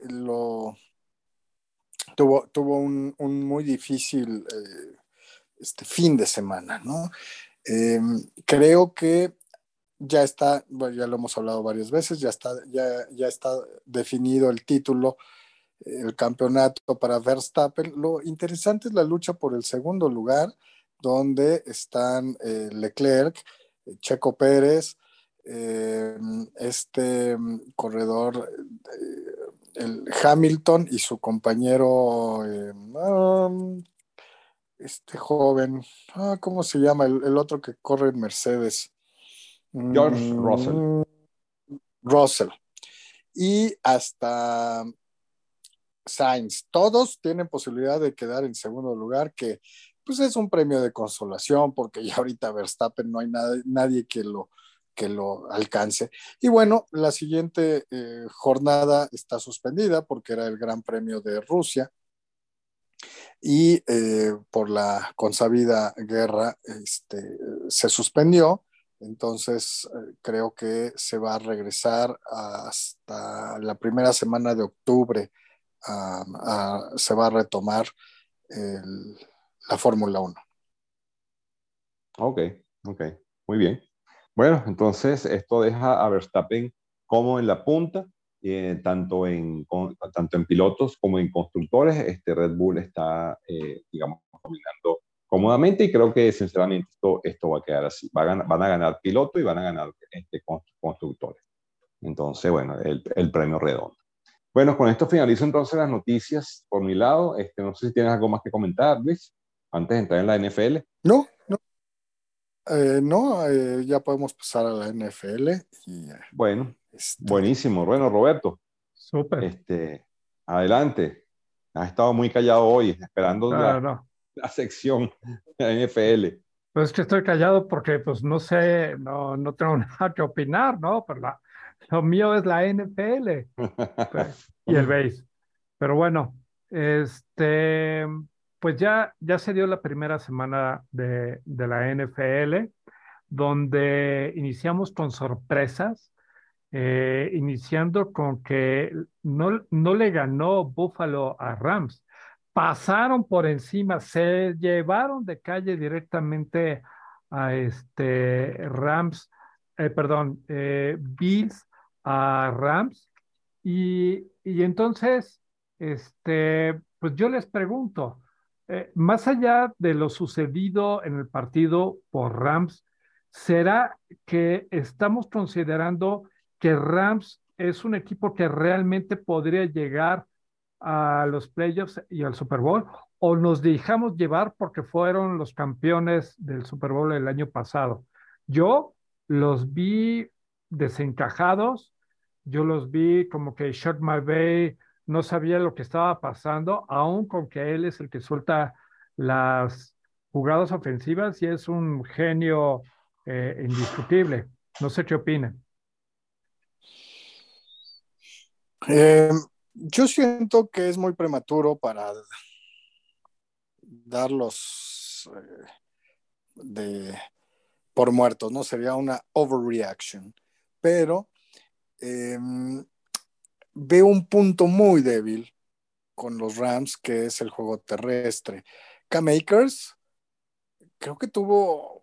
tuvo un muy difícil fin de semana, ¿no? Eh, Creo que ya está, bueno, ya lo hemos hablado varias veces, ya está definido el título, el campeonato para Verstappen. Lo interesante es la lucha por el segundo lugar, donde están Leclerc, Checo Pérez, eh, corredor, el Hamilton y su compañero, este joven, ¿cómo se llama? El otro que corre en Mercedes. George Russell. Mm, Russell. Y hasta Sainz. Todos tienen posibilidad de quedar en segundo lugar, que pues es un premio de consolación, porque ya ahorita Verstappen no hay nadie que lo alcance. Y bueno, la siguiente jornada está suspendida porque era el Gran Premio de Rusia y por la consabida guerra se suspendió. Entonces, creo que se va a regresar hasta la primera semana de octubre. Se va a retomar el, la Fórmula 1. Ok, ok, muy bien. Bueno, entonces esto deja a Verstappen como en la punta, tanto en pilotos como en constructores. Red Bull está, digamos, dominando cómodamente y creo que sinceramente esto va a quedar así. Van a ganar piloto y van a ganar constructores. Entonces, bueno, el premio redondo. Bueno, con esto finalizo entonces las noticias por mi lado. No sé si tienes algo más que comentar, Luis, antes de entrar en la NFL. No, no, no, ya podemos pasar a la NFL. Y, Bueno, este, buenísimo. Bueno, Roberto, Súper. adelante. Has estado muy callado hoy, esperando Ah, no. la sección de la NFL. Pues es que estoy callado porque, pues, no sé, no tengo nada que opinar, ¿no? Pero lo mío es la NFL, pues, y el base. Pero bueno, este, pues ya se dio la primera semana de la NFL, donde iniciamos con sorpresas, iniciando con que no le ganó Buffalo a Rams. Pasaron por encima, se llevaron de calle directamente a Rams, perdón, Bills a Rams. Y entonces, pues yo les pregunto, más allá de lo sucedido en el partido por Rams, ¿será que estamos considerando que Rams es un equipo que realmente podría llegar a los playoffs y al Super Bowl? ¿O nos dejamos llevar porque fueron los campeones del Super Bowl el año pasado? Yo los vi desencajados, yo los vi como que Sean McVay no sabía lo que estaba pasando, aun con que él es el que suelta las jugadas ofensivas y es un genio indiscutible. No sé qué opinan. eh, yo siento que es muy prematuro para darlos de, por muertos, ¿no? Sería una overreaction. Pero eh, veo un punto muy débil con los Rams, que es el juego terrestre. Cam Akers creo que tuvo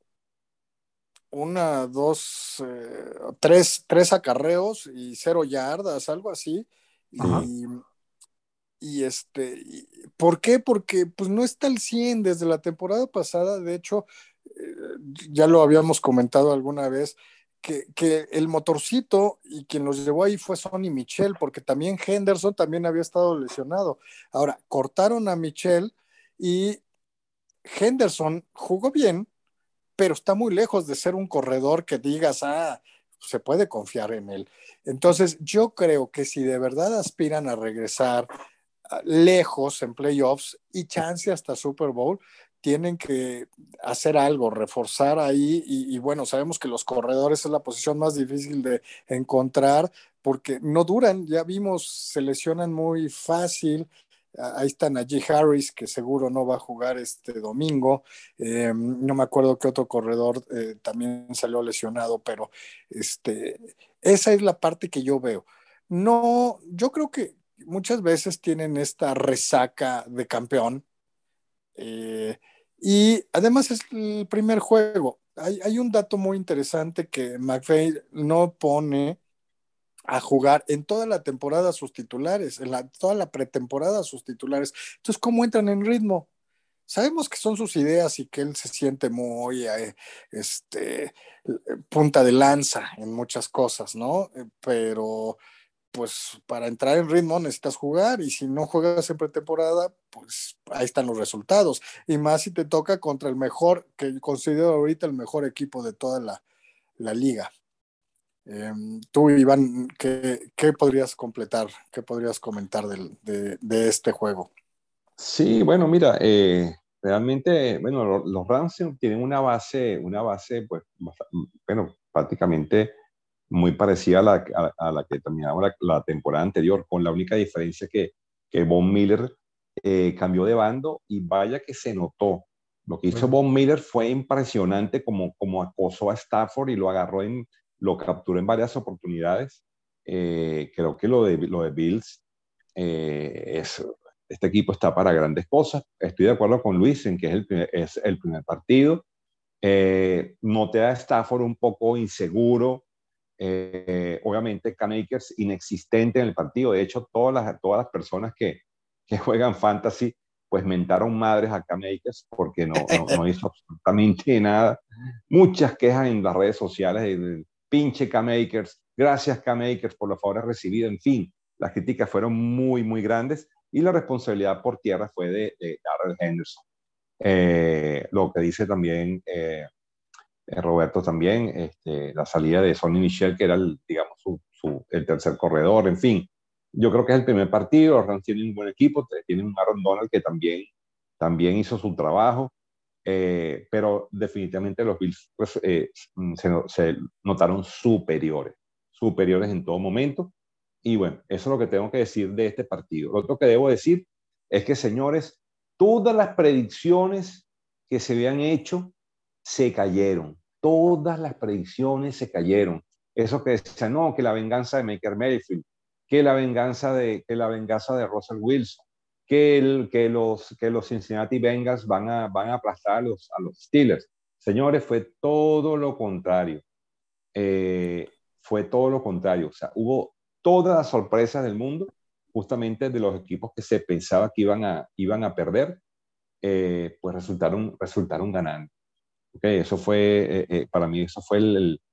tres acarreos y 0 yardas, algo así. Ajá. Y, ¿por qué? Porque pues no está al 100 desde la temporada pasada. De hecho, eh, ya lo habíamos comentado alguna vez, que el motorcito y quien los llevó ahí fue Sonny Michel, porque también Henderson también había estado lesionado. Ahora, cortaron a Michel y Henderson jugó bien, pero está muy lejos de ser un corredor que digas, se puede confiar en él. Entonces, yo creo que si de verdad aspiran a regresar lejos en playoffs y chance hasta Super Bowl, tienen que hacer algo, reforzar ahí y bueno, sabemos que los corredores es la posición más difícil de encontrar porque no duran, ya vimos, se lesionan muy fácil, Ahí está Najee Harris, que seguro no va a jugar este domingo. No me acuerdo qué otro corredor también salió lesionado, pero esa es la parte que yo veo. No, yo creo que muchas veces tienen esta resaca de campeón. Y además es el primer juego. Hay un dato muy interesante que McVay no pone a jugar en toda la temporada a sus titulares, toda la pretemporada a sus titulares. Entonces, ¿cómo entran en ritmo? Sabemos que son sus ideas y que él se siente muy punta de lanza en muchas cosas, ¿no? Pero pues para entrar en ritmo necesitas jugar y si no juegas en pretemporada, pues ahí están los resultados. Y más si te toca contra el mejor, que considero ahorita el mejor equipo de toda la liga. Tú, Iván, ¿qué podrías completar? ¿Qué podrías comentar de este juego? Sí, bueno, mira, realmente, bueno, los Rams tienen una base, pues, bueno, prácticamente muy parecida a la que terminaba la temporada anterior, con la única diferencia que Von Miller cambió de bando y vaya que se notó. Lo que hizo Von Miller fue impresionante como acosó a Stafford y lo capturó en varias oportunidades. Creo que lo de Bills este equipo está para grandes cosas. Estoy de acuerdo con Luis en que es el primer partido. Noté a Stafford un poco inseguro. Obviamente Cam Akers inexistente en el partido. De hecho, todas las personas que juegan fantasy pues mentaron madres a Cam Akers porque no hizo absolutamente nada. Muchas quejas en las redes sociales de pinche Cam Akers, gracias Cam Akers por los favores recibidos, en fin, las críticas fueron muy, muy grandes y la responsabilidad por tierra fue de Darrell Henderson. Lo que dice también Roberto también, la salida de Sonny Michel, que era digamos, el tercer corredor, en fin. Yo creo que es el primer partido, los Rams tienen un buen equipo, tienen un Aaron Donald que también hizo su trabajo, pero definitivamente los Bills pues, se notaron superiores en todo momento. Y bueno, eso es lo que tengo que decir de este partido. Lo otro que debo decir es que, señores, todas las predicciones que se habían hecho se cayeron. Todas las predicciones se cayeron. Eso que decían, no, que la venganza de Baker Mayfield, que la venganza de Russell Wilson, que los Cincinnati Bengals van a aplastar a los Steelers. Señores, fue todo lo contrario. Fue todo lo contrario. O sea, hubo todas las sorpresas del mundo, justamente de los equipos que se pensaba que iban a perder, pues resultaron ganando. Okay, eso fue, para mí, eso fue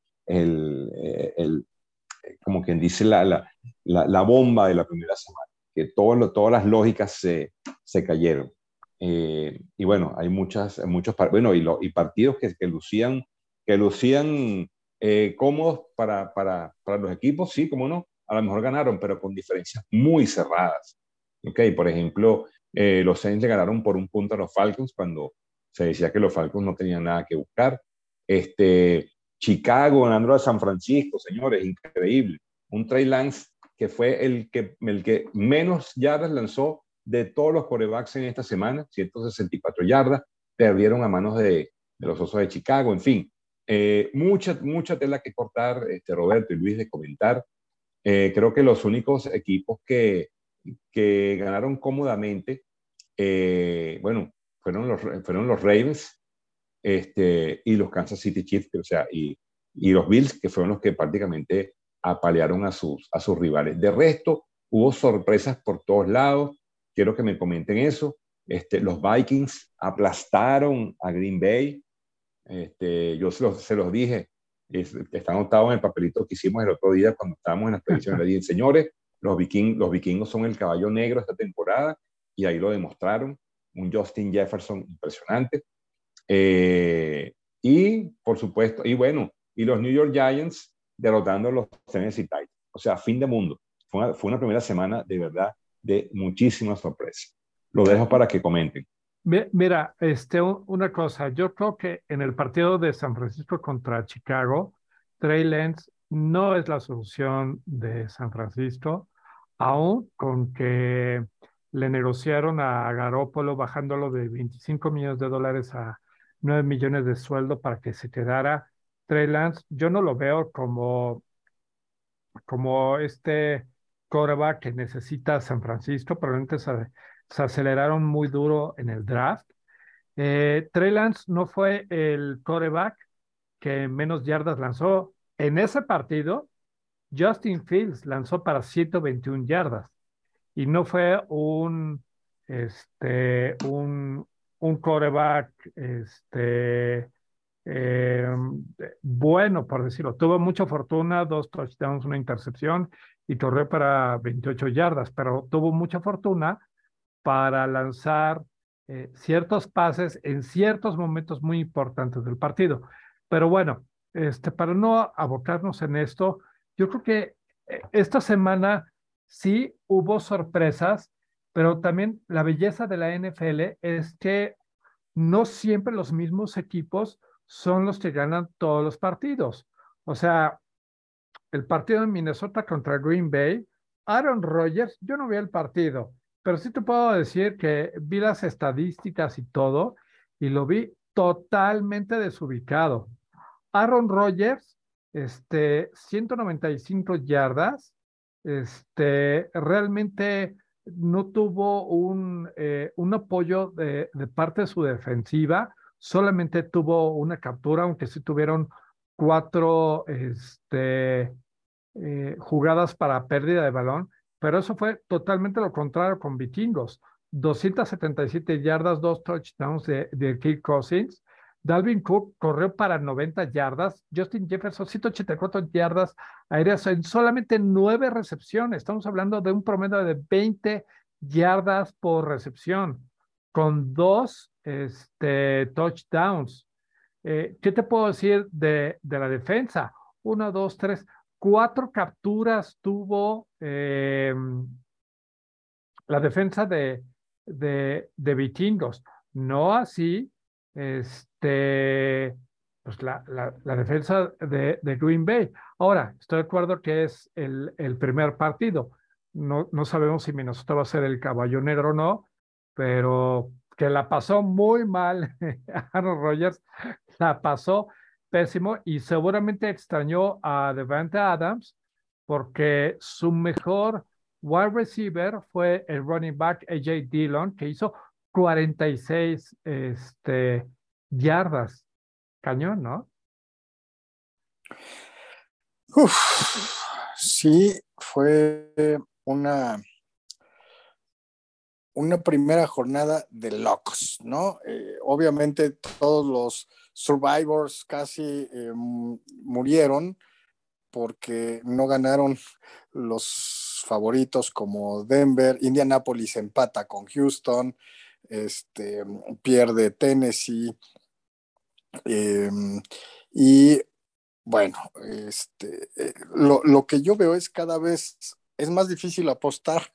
como quien dice, la bomba de la primera semana, que todas las lógicas se cayeron. Y bueno, hay muchos, bueno, y partidos que lucían cómodos para los equipos, sí, como no, a lo mejor ganaron, pero con diferencias muy cerradas. Okay, por ejemplo, los Saints le ganaron por un punto a los Falcons cuando se decía que los Falcons no tenían nada que buscar. Chicago ganando a San Francisco, señores, increíble. Un Trey Lance que fue el que menos yardas lanzó de todos los quarterbacks en esta semana, 164 yardas, perdieron a manos de los Osos de Chicago, en fin. Mucha tela que cortar, Roberto y Luis, de comentar. Creo que los únicos equipos que ganaron cómodamente, bueno, fueron los Ravens y los Kansas City Chiefs, o sea, y los Bills, que fueron los que prácticamente apalearon a sus rivales. De resto, hubo sorpresas por todos lados. Quiero que me comenten eso. Los Vikings aplastaron a Green Bay. Yo se los dije. Está anotado en el papelito que hicimos el otro día cuando estábamos en las predicciones. Le dije, señores, los vikingos son el caballo negro esta temporada y ahí lo demostraron. Un Justin Jefferson impresionante. Y por supuesto, y bueno, y los New York Giants derrotando a los Tennessee Titans. O sea, fin de mundo. Fue una primera semana de verdad de muchísimas sorpresas. Lo dejo para que comenten. Mira, una cosa, yo creo que en el partido de San Francisco contra Chicago, Trey Lance no es la solución de San Francisco, aún con que le negociaron a Garoppolo bajándolo de $25 millones a $9 millones de sueldo para que se quedara. Trey Lance, yo no lo veo como este quarterback que necesita San Francisco, probablemente se aceleraron muy duro en el draft. Trey Lance no fue el quarterback que menos yardas lanzó. En ese partido, Justin Fields lanzó para 121 yardas y no fue un quarterback eh, bueno, por decirlo. Tuvo mucha fortuna, 2 touchdowns, una intercepción y corrió para 28 yardas, pero tuvo mucha fortuna para lanzar ciertos pases en ciertos momentos muy importantes del partido. Pero bueno, para no abocarnos en esto, yo creo que esta semana sí hubo sorpresas, pero también la belleza de la NFL es que no siempre los mismos equipos son los que ganan todos los partidos. O sea, el partido de Minnesota contra Green Bay, Aaron Rodgers, yo no vi el partido, pero sí te puedo decir que vi las estadísticas y todo, y lo vi totalmente desubicado. Aaron Rodgers, 195 yardas, realmente no tuvo un apoyo de parte de su defensiva, solamente tuvo una captura, aunque sí tuvieron cuatro, jugadas para pérdida de balón, pero eso fue totalmente lo contrario con Vikingos. 277 yardas, 2 touchdowns de Kirk Cousins. Dalvin Cook corrió para 90 yardas. Justin Jefferson, 184 yardas aéreas en solamente 9 recepciones. Estamos hablando de un promedio de 20 yardas por recepción, con 2 touchdowns. ¿Qué te puedo decir de la defensa? 1, 2, 3, 4 capturas tuvo la defensa de Vikingos. No así, pues la defensa de Green Bay. Ahora, estoy de acuerdo que es el primer partido. No sabemos si Minnesota va a ser el caballo negro o no, pero que la pasó muy mal Aaron Rodgers, la pasó pésimo y seguramente extrañó a Devante Adams porque su mejor wide receiver fue el running back AJ Dillon, que hizo 46 yardas. Cañón, ¿no? Uf, sí, fue una, una primera jornada de locos, ¿no? Obviamente todos los survivors casi murieron porque no ganaron los favoritos como Denver. Indianapolis empata con Houston, pierde Tennessee, eh, y bueno, lo que yo veo es cada vez es más difícil apostar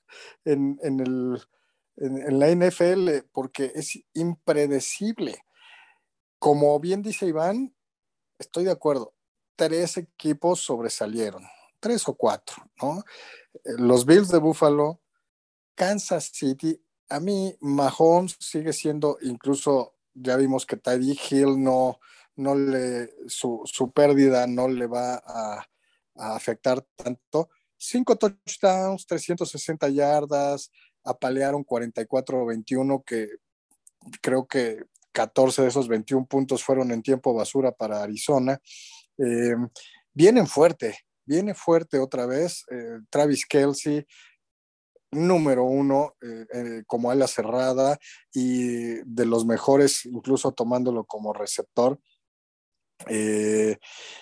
en la NFL porque es impredecible. Como bien dice Iván, estoy de acuerdo. 3 equipos sobresalieron, 3 o 4, ¿no? Los Bills de Buffalo, Kansas City. A mí, Mahomes sigue siendo, incluso ya vimos que Tyreek Hill su pérdida no le va a afectar tanto. 5 touchdowns, 360 yardas, apalearon 44-21, que creo que 14 de esos 21 puntos fueron en tiempo basura para Arizona. Eh, vienen fuerte, viene fuerte otra vez. Travis Kelce, número 1 como ala cerrada y de los mejores, incluso tomándolo como receptor. Eh,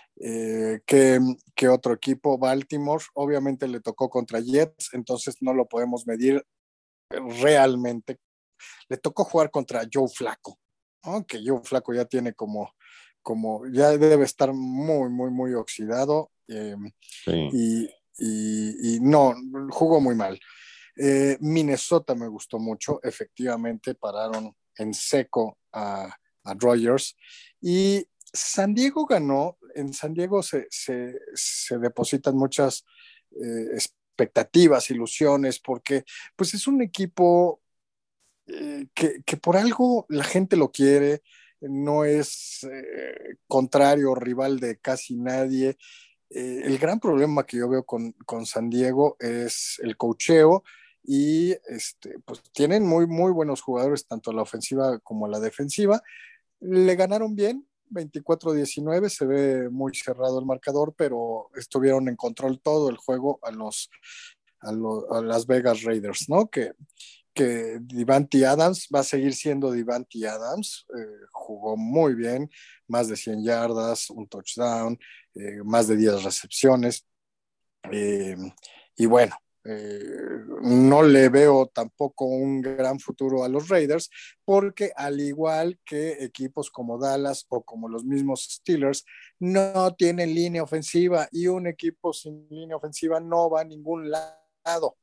¿Qué otro equipo? Baltimore, obviamente le tocó contra Jets, entonces no lo podemos medir realmente. Le tocó jugar contra Joe Flacco, ¿no? Que Joe Flacco ya tiene ya debe estar muy, muy, muy oxidado, Sí. y no, jugó muy mal. Minnesota me gustó mucho, efectivamente pararon en seco a Rodgers, y San Diego ganó. En San Diego se depositan muchas expectativas, ilusiones, porque pues es un equipo que por algo la gente lo quiere, no es contrario, rival de casi nadie. El gran problema que yo veo con San Diego es el coacheo y pues tienen muy, muy buenos jugadores, tanto a la ofensiva como a la defensiva. Le ganaron bien, 24-19, se ve muy cerrado el marcador, pero estuvieron en control todo el juego a Las Vegas Raiders, ¿no? Que Devontae Adams va a seguir siendo Devontae Adams, jugó muy bien, más de 100 yardas, un touchdown, más de 10 recepciones, eh, y bueno, no le veo tampoco un gran futuro a los Raiders, porque al igual que equipos como Dallas o como los mismos Steelers, no tienen línea ofensiva y un equipo sin línea ofensiva no va a ningún lado.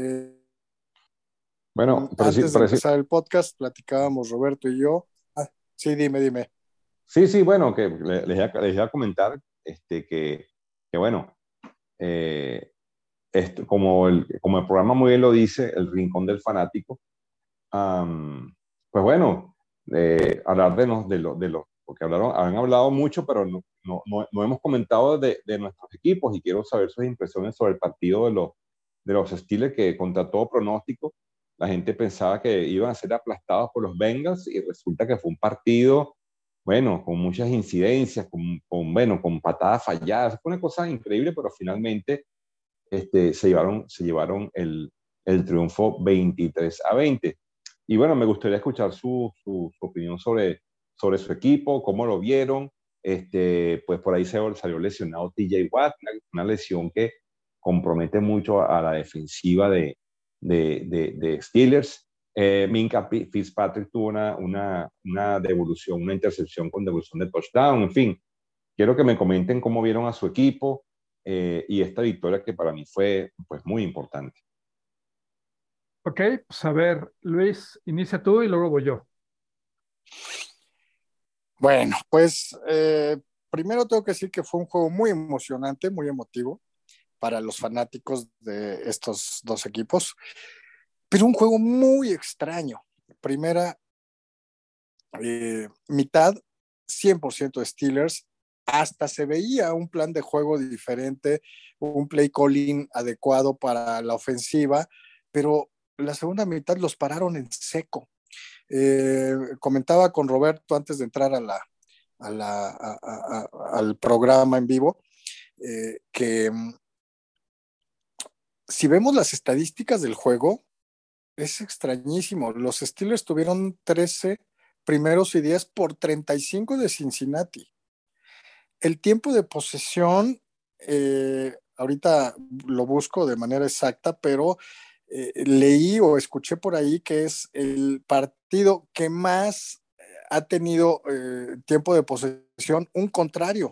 Bueno, Antes de empezar el podcast, platicábamos Roberto y yo. Sí, dime. Sí, bueno, que les iba a comentar que bueno, como el programa muy bien lo dice, el rincón del fanático, pues bueno, hablar porque han hablado mucho, pero no hemos comentado de nuestros equipos y quiero saber sus impresiones sobre el partido de los Steelers, que contra todo pronóstico, la gente pensaba que iban a ser aplastados por los Bengals y resulta que fue un partido, bueno, con muchas incidencias, con patadas falladas, fue una cosa increíble, pero finalmente se llevaron el triunfo 23-20. Y bueno, me gustaría escuchar su opinión sobre su equipo, cómo lo vieron. Pues por ahí salió lesionado TJ Watt, una lesión que compromete mucho a la defensiva de Steelers. Minkah Fitzpatrick tuvo una devolución, una intercepción con devolución de touchdown. En fin, quiero que me comenten cómo vieron a su equipo, y esta victoria que para mí fue pues muy importante. Ok, pues a ver, Luis, inicia tú y luego voy yo. Bueno, pues primero tengo que decir que fue un juego muy emocionante, muy emotivo para los fanáticos de estos dos equipos, pero un juego muy extraño. Primera mitad, 100% Steelers, hasta se veía un plan de juego diferente, un play calling adecuado para la ofensiva, pero la segunda mitad los pararon en seco. Comentaba con Roberto antes de entrar al programa en vivo, que si vemos las estadísticas del juego, es extrañísimo. Los Steelers tuvieron 13 primeros y 10 por 35 de Cincinnati. El tiempo de posesión, ahorita lo busco de manera exacta, pero leí o escuché por ahí que es el partido que más ha tenido tiempo de posesión, un contrario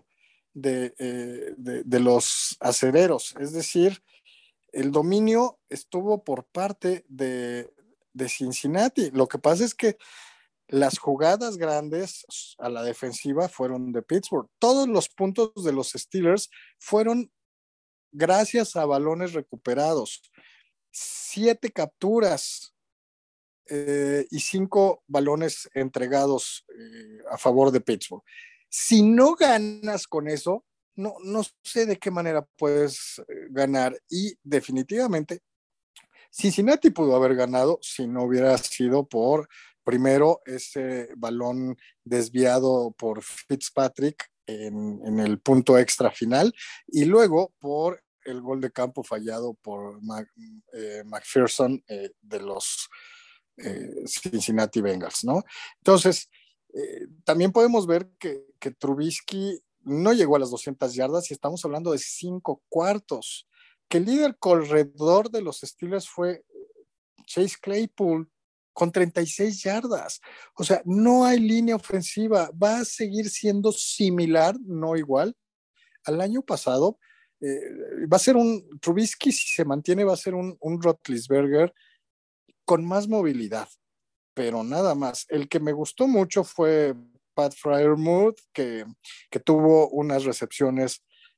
de los acereros. Es decir, el dominio estuvo por parte de Cincinnati. Lo que pasa es que las jugadas grandes a la defensiva fueron de Pittsburgh. Todos los puntos de los Steelers fueron gracias a balones recuperados. 7 capturas y 5 balones entregados a favor de Pittsburgh. Si no ganas con eso, no sé de qué manera puedes ganar. Y definitivamente Cincinnati pudo haber ganado si no hubiera sido por, primero, ese balón desviado por Fitzpatrick en el punto extra final y luego por el gol de campo fallado por McPherson de los Cincinnati Bengals, ¿no? Entonces, también podemos ver que Trubisky no llegó a las 200 yardas y estamos hablando de 5 cuartos. Que el líder corredor de los Steelers fue Chase Claypool con 36 yardas. O sea, no hay línea ofensiva. Va a seguir siendo similar, no igual, al año pasado. Va a ser un Trubisky, si se mantiene, va a ser un Roethlisberger con más movilidad, pero nada más. El que me gustó mucho fue Pat Freiermuth, que tuvo unas recepciones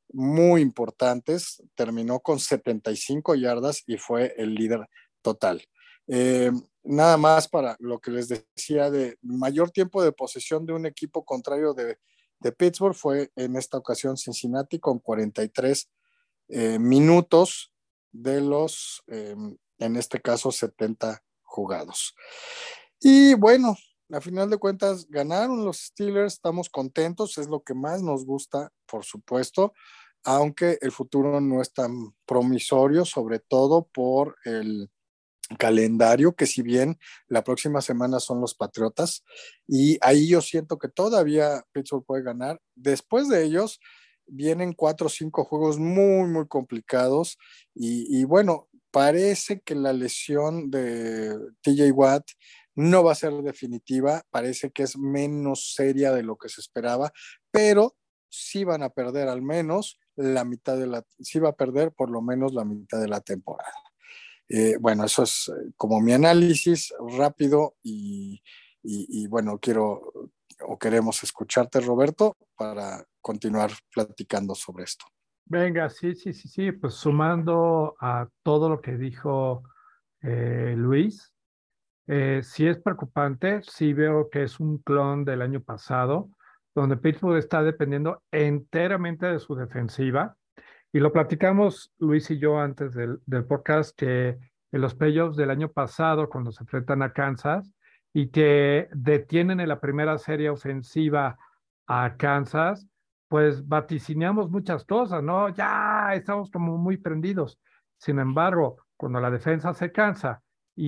muy importantes, terminó con 75 yardas y fue el líder total. Nada más para lo que les decía de mayor tiempo de posesión de un equipo contrario de Pittsburgh fue en esta ocasión Cincinnati con 43 minutos de los, en este caso, 70 jugados. Y bueno, a final de cuentas ganaron los Steelers, estamos contentos, es lo que más nos gusta, por supuesto, aunque el futuro no es tan promisorio, sobre todo por el calendario, que si bien la próxima semana son los Patriotas, y ahí yo siento que todavía Pittsburgh puede ganar. Después de ellos vienen 4 o 5 juegos muy, muy complicados, y bueno, parece que la lesión de TJ Watt no va a ser definitiva, parece que es menos seria de lo que se esperaba, pero sí van a perder al menos la mitad sí va a perder por lo menos la mitad de la temporada. Bueno, eso es como mi análisis rápido y bueno, queremos escucharte, Roberto, para continuar platicando sobre esto. Venga, sí, pues sumando a todo lo que dijo Luis, sí es preocupante, sí veo que es un clon del año pasado, donde Pittsburgh está dependiendo enteramente de su defensiva. Y lo platicamos Luis y yo antes del podcast, que en los playoffs del año pasado, cuando se enfrentan a Kansas y que detienen en la primera serie ofensiva a Kansas, pues vaticineamos muchas cosas, ¿no? Ya estamos como muy prendidos. Sin embargo, cuando la defensa se cansa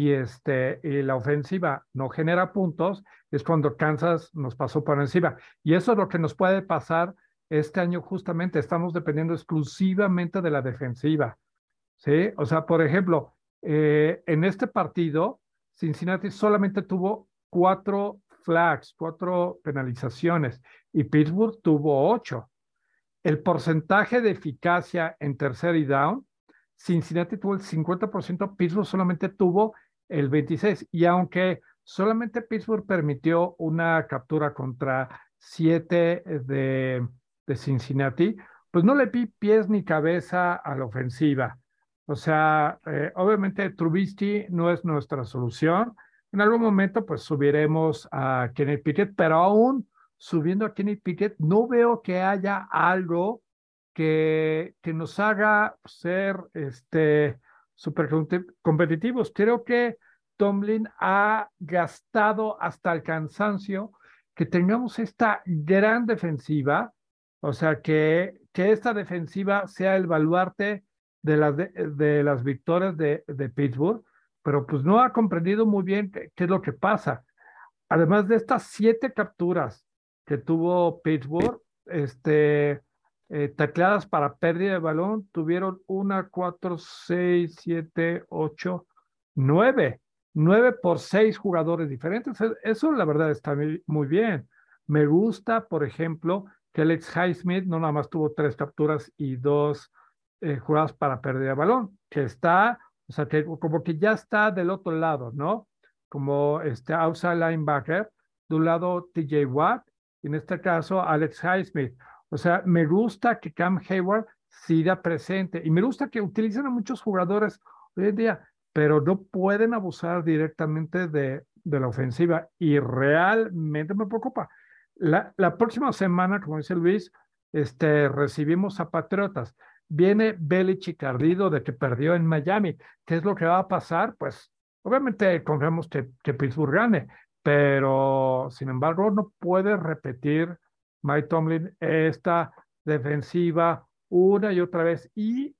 y la ofensiva no genera puntos, es cuando Kansas nos pasó por encima. Y eso es lo que nos puede pasar este año. Justamente estamos dependiendo exclusivamente de la defensiva, ¿sí? O sea, por ejemplo, en este partido, Cincinnati solamente tuvo 4 flags, 4 penalizaciones, y Pittsburgh tuvo 8. El porcentaje de eficacia en tercer y down, Cincinnati tuvo el 50%, Pittsburgh solamente tuvo el 26%. Y aunque solamente Pittsburgh permitió una captura contra 7 de Cincinnati, pues no le vi pies ni cabeza a la ofensiva. O sea, obviamente Trubisky no es nuestra solución. En algún momento, pues subiremos a Kenny Pickett, pero aún subiendo a Kenny Pickett, no veo que haya algo que nos haga ser súper competitivos. Creo que Tomlin ha gastado hasta el cansancio que tengamos esta gran defensiva, o sea, que esta defensiva sea el baluarte de las victorias de Pittsburgh, pero pues no ha comprendido muy bien qué es lo que pasa. Además de estas 7 capturas que tuvo Pittsburgh, tacleadas para pérdida de balón, tuvieron 1, 4, 6, 7, 8, 9. 9 por 6 jugadores diferentes. Eso la verdad está muy bien. Me gusta, por ejemplo, que Alex Highsmith no nada más tuvo 3 capturas y 2 jugadas para pérdida de balón, que está, o sea, que como que ya está del otro lado, ¿no? Como outside linebacker, de un lado TJ Watt, y en este caso Alex Highsmith. O sea, me gusta que Cam Hayward siga presente y me gusta que utilicen a muchos jugadores hoy en día, pero no pueden abusar directamente de la ofensiva y realmente me preocupa. La próxima semana, como dice Luis, recibimos a Patriotas. Viene Belichick ardido de que perdió en Miami. ¿Qué es lo que va a pasar? Pues obviamente confiamos que Pittsburgh gane, pero sin embargo no puede repetir Mike Tomlin esta defensiva una y otra vez. Y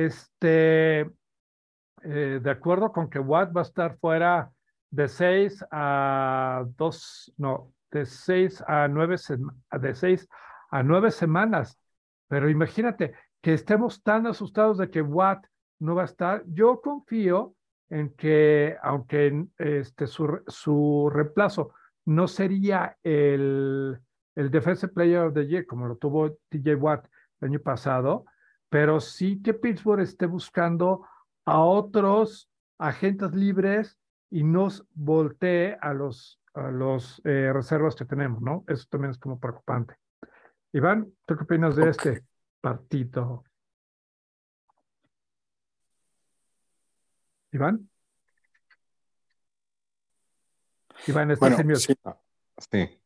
de acuerdo con que Watt va a estar fuera de 6 a 2, no, de 6 a 9, de 6 a 9 semanas. Pero imagínate que estemos tan asustados de que Watt no va a estar. Yo confío en que, aunque su reemplazo no sería el Defensive Player of the Year, como lo tuvo TJ Watt el año pasado, pero sí que Pittsburgh esté buscando a otros agentes libres y nos voltee a los reservas que tenemos, ¿no? Eso también es como preocupante. Iván, ¿tú qué opinas de Ok. este partito. Iván. Iván, estás Bueno, en mute. sí, Sí,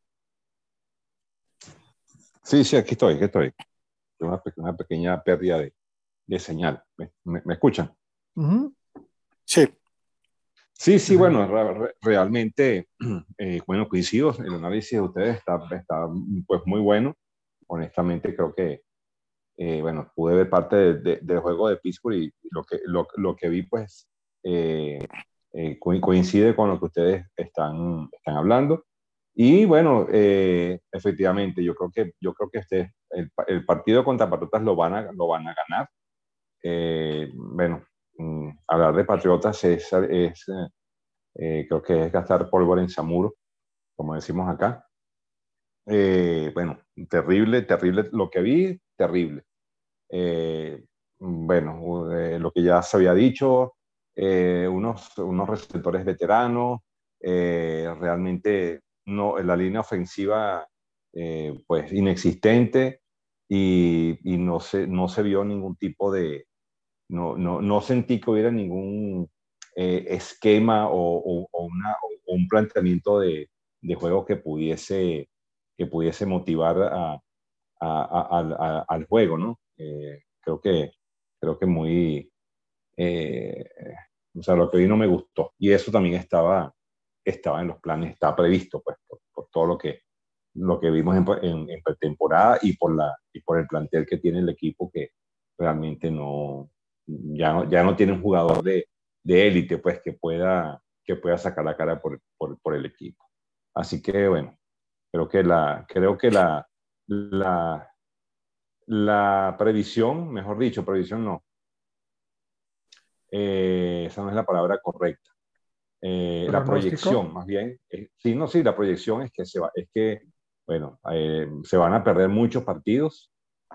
sí, sí, aquí estoy. Una pequeña pérdida de señal. ¿Me escuchan? Ujú. sí. Sí, sí, Excelente. bueno, realmente, bueno, coincido, el análisis de ustedes está pues muy bueno. Honestamente, creo que, bueno, pude ver parte del juego de Pittsburgh y lo que vi, pues, eh, coincide con lo que ustedes están hablando. Y bueno, efectivamente, yo creo que el partido contra Patriotas lo van a ganar. Bueno, hablar de Patriotas creo que es gastar pólvora en Samuro, como decimos acá. Bueno, terrible, terrible lo que vi, terrible. Bueno, lo que ya se había dicho, unos receptores veteranos, realmente no, la línea ofensiva pues inexistente y no se vio ningún tipo de, no sentí que hubiera ningún esquema o un planteamiento de juego que pudiese motivar al juego, ¿no? Creo que muy, eh, o sea, lo que vi no me gustó. Y eso también estaba en los planes, estaba previsto, pues, por todo lo que vimos en pretemporada y por el plantel que tiene el equipo, que realmente ya no tiene un jugador de élite, pues, que pueda sacar la cara por el equipo. Así que, bueno, creo que la la previsión, mejor dicho, previsión no, esa no es la palabra correcta. La Pronóstico. proyección, más bien, sí, no, sí, la proyección es que, bueno, se van a perder muchos partidos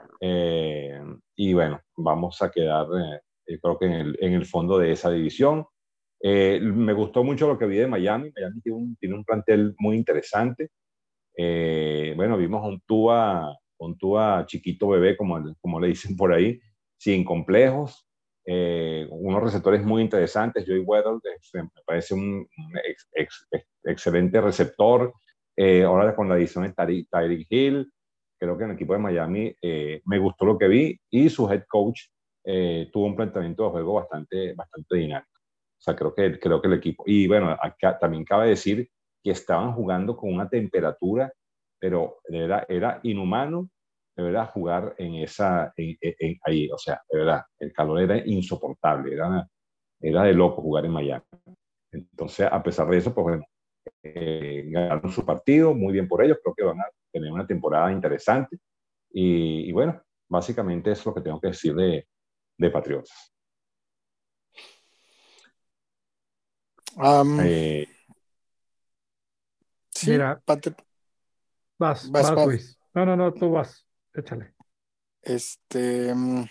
y bueno, vamos a quedar, creo que en el fondo de esa división. Me gustó mucho lo que vi de Miami. Miami tiene un plantel muy interesante. Bueno, vimos un Tua chiquito bebé, como le dicen por ahí, sin complejos, unos receptores muy interesantes. Joey Weddle me parece un excelente receptor. Ahora con la adición de Tyreek Hill, creo que en el equipo de Miami me gustó lo que vi y su head coach tuvo un planteamiento de juego bastante, bastante dinámico. O sea, creo que el equipo, y bueno, acá también cabe decir que estaban jugando con una temperatura, pero de verdad era inhumano, de verdad, jugar ahí. O sea, de verdad, el calor era insoportable, era de loco jugar en Miami. Entonces, a pesar de eso, pues bueno, ganaron su partido, muy bien por ellos, creo que van a tener una temporada interesante. Y bueno, básicamente eso es lo que tengo que decir de Patriotas. Am, Eh, sí, Mira, vas, vas. Luis. No, no, no, tú vas. Échale. Este,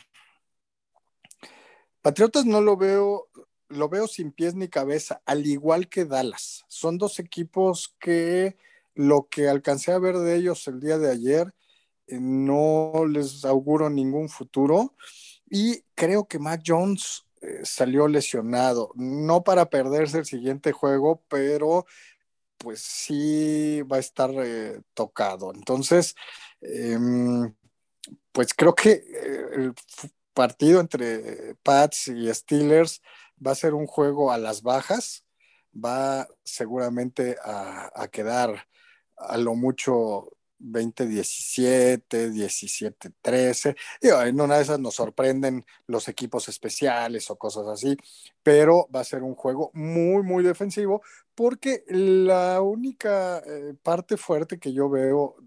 Patriotas no lo veo sin pies ni cabeza, al igual que Dallas. Son dos equipos que lo que alcancé a ver de ellos el día de ayer, no les auguro ningún futuro. Y creo que Mac Jones salió lesionado, no para perderse el siguiente juego, pero pues sí va a estar tocado. Entonces, em, pues creo que el partido entre Pats y Steelers va a ser un juego a las bajas, va seguramente a quedar a lo mucho 20-17, 17-13. Y en una de esas nos sorprenden los equipos especiales o cosas así, pero va a ser un juego muy, muy defensivo porque la única parte fuerte que yo veo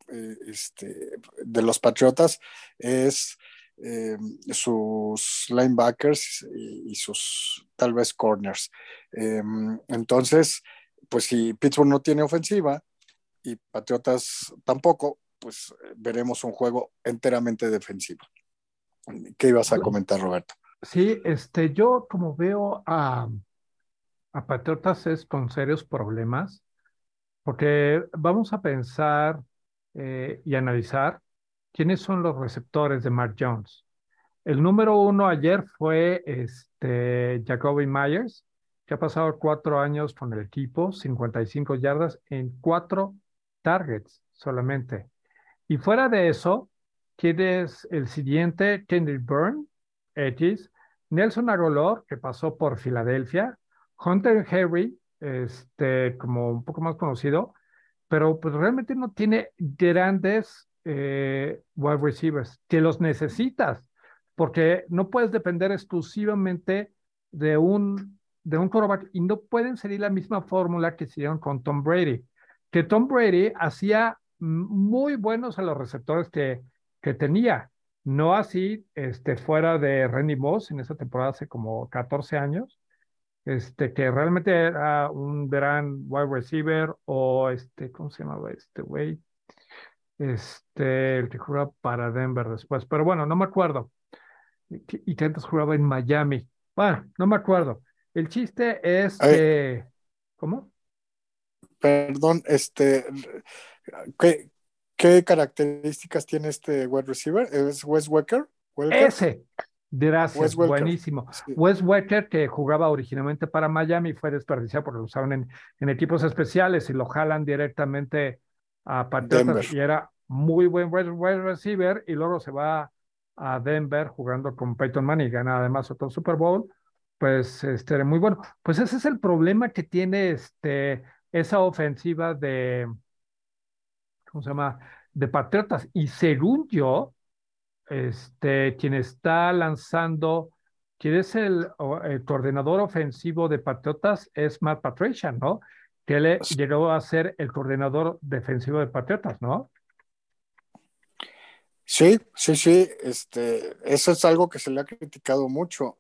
de los Patriotas es sus linebackers y sus tal vez corners. Entonces, pues si Pittsburgh no tiene ofensiva y Patriotas tampoco, pues veremos un juego enteramente defensivo. ¿Qué ibas a comentar, Roberto? Sí, yo como veo a Patriotas es con serios problemas, porque vamos a pensar y analizar ¿quiénes son los receptores de Mark Jones? El número uno ayer fue Jacoby Myers, que ha pasado 4 años con el equipo, 55 yardas en 4 targets solamente. Y fuera de eso, tienes el siguiente, Kendrick Bourne, X, Nelson Agholor, que pasó por Filadelfia, Hunter Henry, como un poco más conocido, pero pues realmente no tiene grandes wide receivers, que los necesitas, porque no puedes depender exclusivamente de un quarterback y no pueden seguir la misma fórmula que hicieron con Tom Brady, que Tom Brady hacía muy buenos a los receptores que tenía, no así fuera de Randy Moss en esa temporada hace como 14 años, que realmente era un gran wide receiver o ¿cómo se llamaba este güey? El que jugaba para Denver después, pero bueno, no me acuerdo. Y que antes jugaba en Miami. Bueno, no me acuerdo. El chiste es Eh, que, ¿cómo? Perdón, ¿qué, qué características tiene este wide receiver? ¿Es Wes Welker? ¿Welker? Ese, Wes gracias, Welker. buenísimo. Sí, Wes Welker, que jugaba originalmente para Miami, fue desperdiciado porque lo usaban en equipos especiales y lo jalan directamente a Patriotas Denver. y era muy buen wide receiver y luego se va a Denver jugando con Peyton Manning y gana además otro Super Bowl, pues era muy bueno. Pues ese es el problema que tiene esa ofensiva ¿cómo se llama? De Patriotas. Y según yo, quien está lanzando, quien es el coordinador ofensivo de Patriotas es Matt Patricia, ¿no? Que él llegó a ser el coordinador defensivo de Patriotas, ¿no? Sí, sí, sí. Eso es algo que se le ha criticado mucho.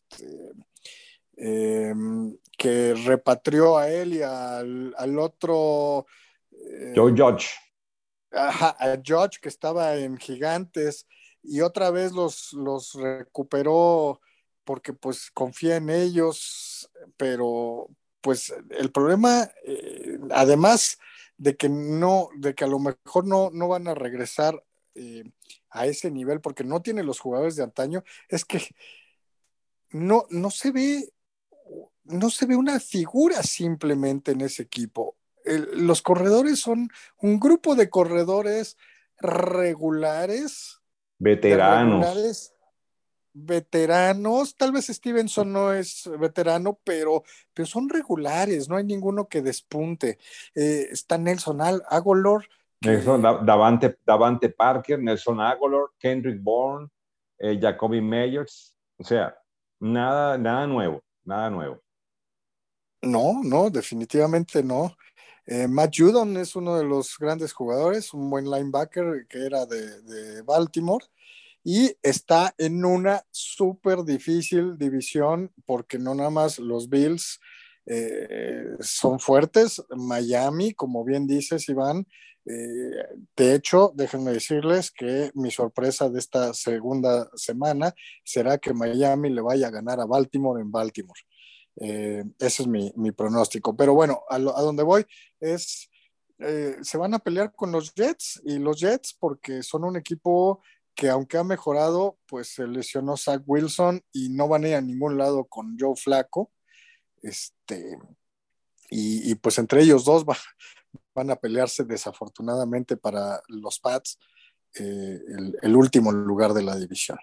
Que repatrió a él y al otro, Joe eh, Judge. a Judge, que estaba en Gigantes, y otra vez los recuperó porque pues confía en ellos, pero pues el problema, además de que a lo mejor no van a regresar a ese nivel porque no tiene los jugadores de antaño, es que no se ve, no se ve una figura simplemente en ese equipo. Los corredores son un grupo de corredores regulares, de Veteranos. regulares veteranos. Tal vez Stevenson no es veterano, pero son regulares, no hay ninguno que despunte. Está Nelson Agholor, Nelson, que Davante Parker, Nelson Agholor, Kendrick Bourne, Jacoby Meyers. O sea, nada nuevo, nada nuevo. no, definitivamente no. Matt Judon es uno de los grandes jugadores, un buen linebacker que era de Baltimore y está en una súper difícil división porque no nada más los Bills son fuertes, Miami, como bien dices, Iván. De hecho, déjenme decirles que mi sorpresa de esta segunda semana será que Miami le vaya a ganar a Baltimore en Baltimore. Ese es mi pronóstico. Pero bueno, a donde voy es, se van a pelear con los Jets y los Jets porque son un equipo que aunque ha mejorado, pues se lesionó Zach Wilson y no van a ir a ningún lado con Joe Flacco. Este, y pues entre ellos dos van a pelearse desafortunadamente para los Pats el último lugar de la división.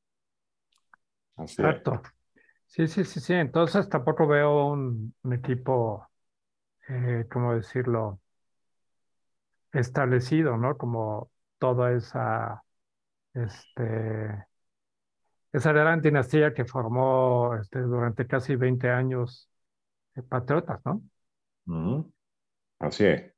Así es. Exacto. Sí, sí, sí, sí. Entonces tampoco veo un equipo, ¿cómo decirlo? Establecido, ¿no? Como toda este, esa gran dinastía que formó durante casi 20 años Patriotas, ¿no? Ujú. Así es,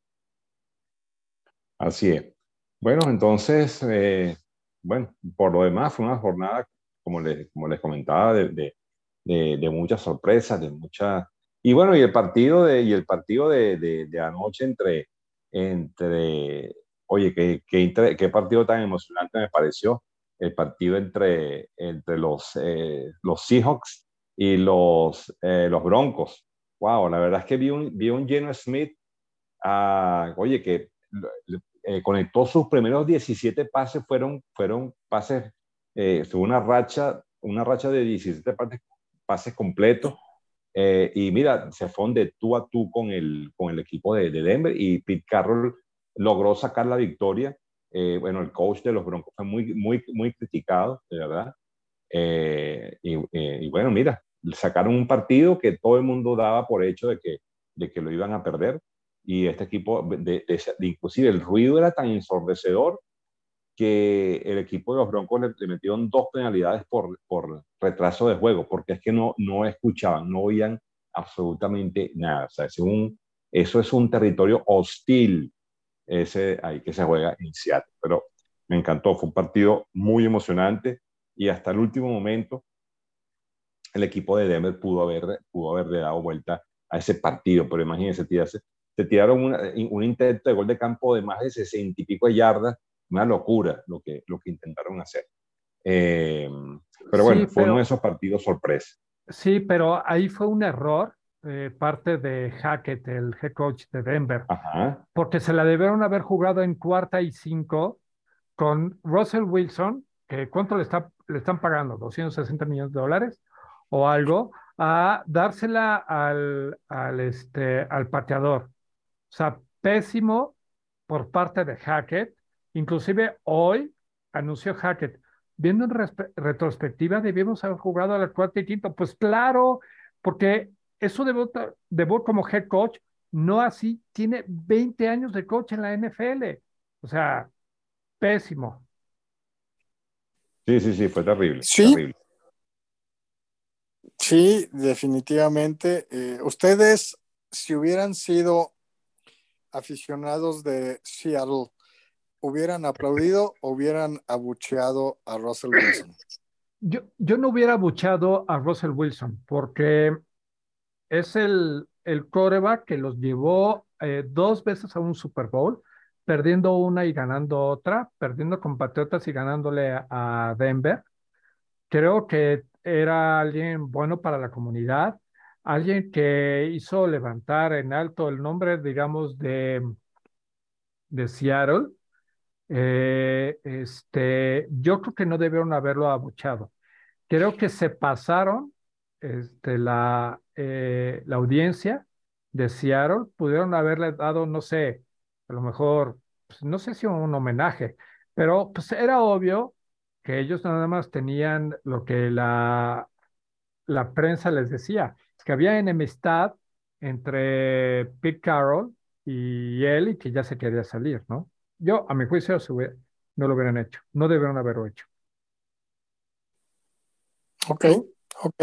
así es. Bueno, entonces, bueno, por lo demás fue una jornada, como les comentaba, de muchas sorpresas, de muchas... Y bueno, y el partido de anoche oye, qué partido tan emocionante me pareció, el partido entre los Seahawks y los Broncos. Wow, la verdad es que vi un Geno Smith, oye, que conectó sus primeros 17 pases, fueron pases, fue una racha de 17 pases completos. Y mira, se fueron de tú a tú con el equipo de Denver y Pete Carroll logró sacar la victoria. Bueno, el coach de los Broncos fue muy criticado, de verdad. Y bueno, mira, sacaron un partido que todo el mundo daba por hecho de que lo iban a perder. Y este equipo, inclusive el ruido era tan ensordecedor que el equipo de los Broncos le metieron 2 penalidades por retraso de juego, porque es que no escuchaban, no oían absolutamente nada. O sea, eso es un territorio hostil, ese ahí que se juega en Seattle. Pero me encantó, fue un partido muy emocionante y hasta el último momento el equipo de Denver pudo haberle dado vuelta a ese partido, pero imagínense, se tiraron un intento de gol de campo de más de 60 y pico de yardas, una locura lo que intentaron hacer. Pero Sí, bueno, fue uno de pero, esos partidos sorpresa. sí, pero ahí fue un error, parte de Hackett, el head coach de Denver, Ajá. porque se la debieron haber jugado en 4ª y 5 con Russell Wilson, que ¿cuánto le están pagando? $260 millones o algo, a dársela al pateador. O sea, pésimo por parte de Hackett. Inclusive hoy anunció Hackett, viendo en retrospectiva, debíamos haber jugado a la 4ª y 5. Pues claro, porque eso debut como head coach, no así, tiene 20 años de coach en la NFL. O sea, pésimo. Sí, fue terrible, Sí, terrible. sí, definitivamente. Ustedes, si hubieran sido aficionados de Seattle, ¿hubieran aplaudido o hubieran abucheado a Russell Wilson? Yo no hubiera buchado a Russell Wilson porque es el quarterback que los llevó 2 veces a un Super Bowl, perdiendo una y ganando otra, perdiendo con Patriotas y ganándole a Denver. Creo que era alguien bueno para la comunidad, alguien que hizo levantar en alto el nombre, digamos, de Seattle. Yo creo que no debieron haberlo abuchado. Creo que se pasaron la audiencia de Seattle, pudieron haberle dado, no sé, a lo mejor, pues, no sé si un homenaje, pero pues era obvio que ellos nada más tenían lo que la prensa les decía, que había enemistad entre Pete Carroll y él y que ya se quería salir, ¿no? Yo, a mi juicio, no lo hubieran hecho, no debieron haberlo hecho. Ok, ok.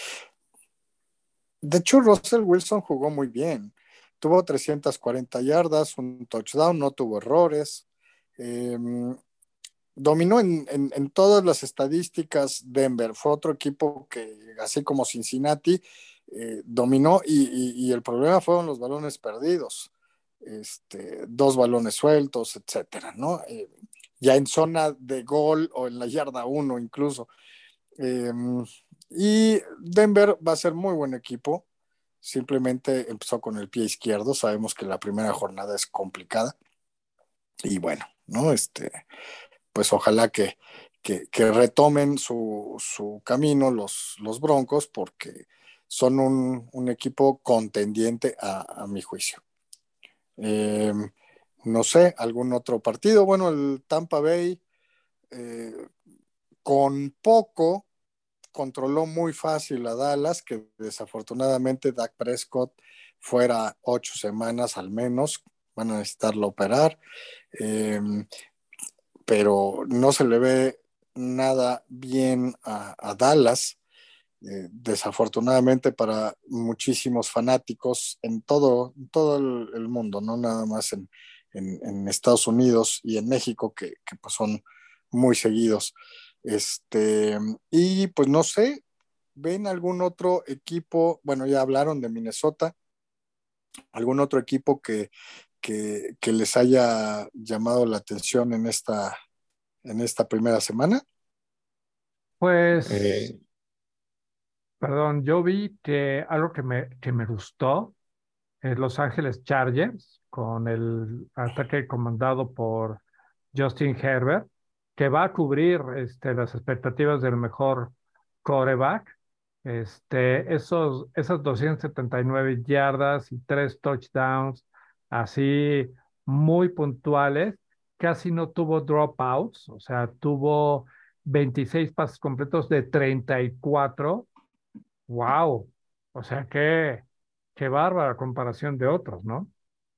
De hecho, Russell Wilson jugó muy bien. Tuvo 340 yardas, un touchdown, no tuvo errores. Eh, Dominó en todas las estadísticas Denver. Fue otro equipo que, así como Cincinnati, dominó y el problema fueron los balones perdidos. 2 balones sueltos, etcétera, ¿no? Ya en zona de gol o en la yarda 1 incluso. Eh, y Denver va a ser muy buen equipo. Simplemente empezó con el pie izquierdo. Sabemos que la primera jornada es complicada. Y bueno, ¿no? Pues ojalá que retomen su camino los Broncos, porque son un equipo contendiente a mi juicio. Eh, no sé, algún otro partido. Bueno, el Tampa Bay eh, con poco controló muy fácil a Dallas, que desafortunadamente Dak Prescott fuera 8 semanas al menos, van a necesitarlo operar, eh, pero no se le ve nada bien a Dallas. Desafortunadamente para muchísimos fanáticos en todo el mundo, no nada más en Estados Unidos y en México, que pues son muy seguidos. Este, y pues no sé, ¿ven algún otro equipo? Bueno, ya hablaron de Minnesota, algún otro equipo que les haya llamado la atención en esta primera semana. Pues, Eh, perdón, yo vi que algo que me gustó es Los Ángeles Chargers, con el ataque comandado por Justin Herbert, que va a cubrir las expectativas del mejor quarterback. Esas 279 yardas y 3 touchdowns, así muy puntuales, casi no tuvo dropouts, o sea, tuvo 26 pases completos de 34. ¡Wow! O sea, qué bárbara comparación de otros, ¿no?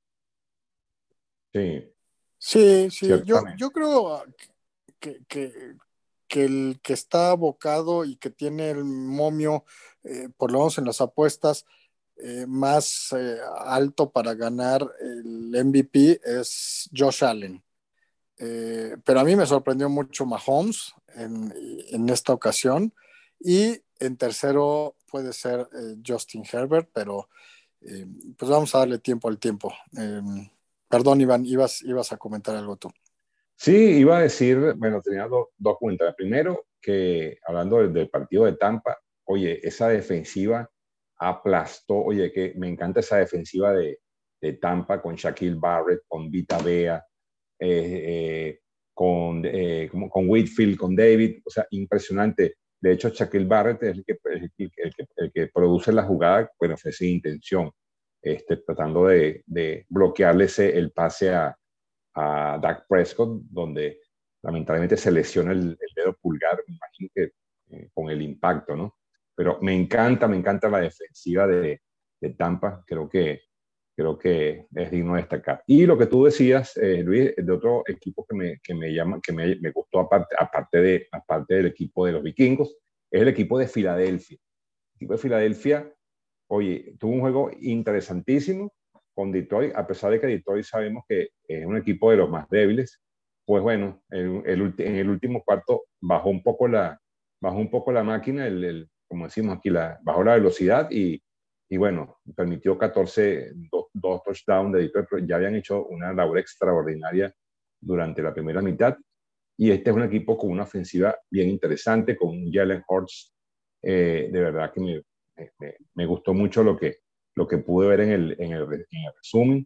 Sí, Sí, sí, ciertamente. yo creo que, que, que el que está abocado y que tiene el momio, por lo menos en las apuestas, más alto para ganar el MVP es Josh Allen. Pero a mí me sorprendió mucho Mahomes en esta ocasión. Y en tercero puede ser Justin Herbert, pero eh, pues vamos a darle tiempo al tiempo. Perdón, Iván, ibas a comentar algo tú. Sí, iba a decir, bueno, tenía dos cuentas. Primero, que hablando del partido de Tampa, oye, esa defensiva aplastó, oye, que me encanta esa defensiva de Tampa con Shaquille Barrett, con Vita Vea, con Whitfield, con David, o sea, impresionante. De hecho, Shaquille Barrett es el que produce la jugada, bueno, fue sin intención, tratando de bloquearle el pase a Dak Prescott, donde lamentablemente se lesiona el dedo pulgar, me imagino que con el impacto, ¿no? Pero me encanta la defensiva de Tampa, creo que es digno de destacar. Y lo que tú decías, Luis, de otro equipo que me gustó aparte del equipo de los vikingos, es el equipo de Filadelfia. El equipo de Filadelfia, oye, tuvo un juego interesantísimo con Detroit, a pesar de que Detroit sabemos que es un equipo de los más débiles. Pues bueno, en el último cuarto bajó un poco la máquina, como decimos aquí, bajó la velocidad y bueno, permitió 14, dos touchdowns de Detroit, pero ya habían hecho una labor extraordinaria durante la primera mitad. Y este es un equipo con una ofensiva bien interesante, con un Jalen Hurts, de verdad que me gustó mucho lo que pude ver en el resumen.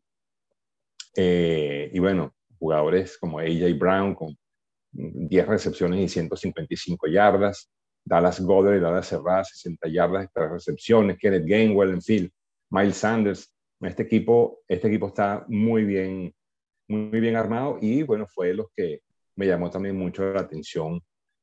Y bueno, jugadores como AJ Brown con 10 recepciones y 155 yardas, Dallas Goedert y Dallas Cerrada, 60 yardas, 3 recepciones, Kenneth Gainwell, en fin, Miles Sanders. Este equipo está muy bien armado y bueno, fue los que me llamó también mucho la atención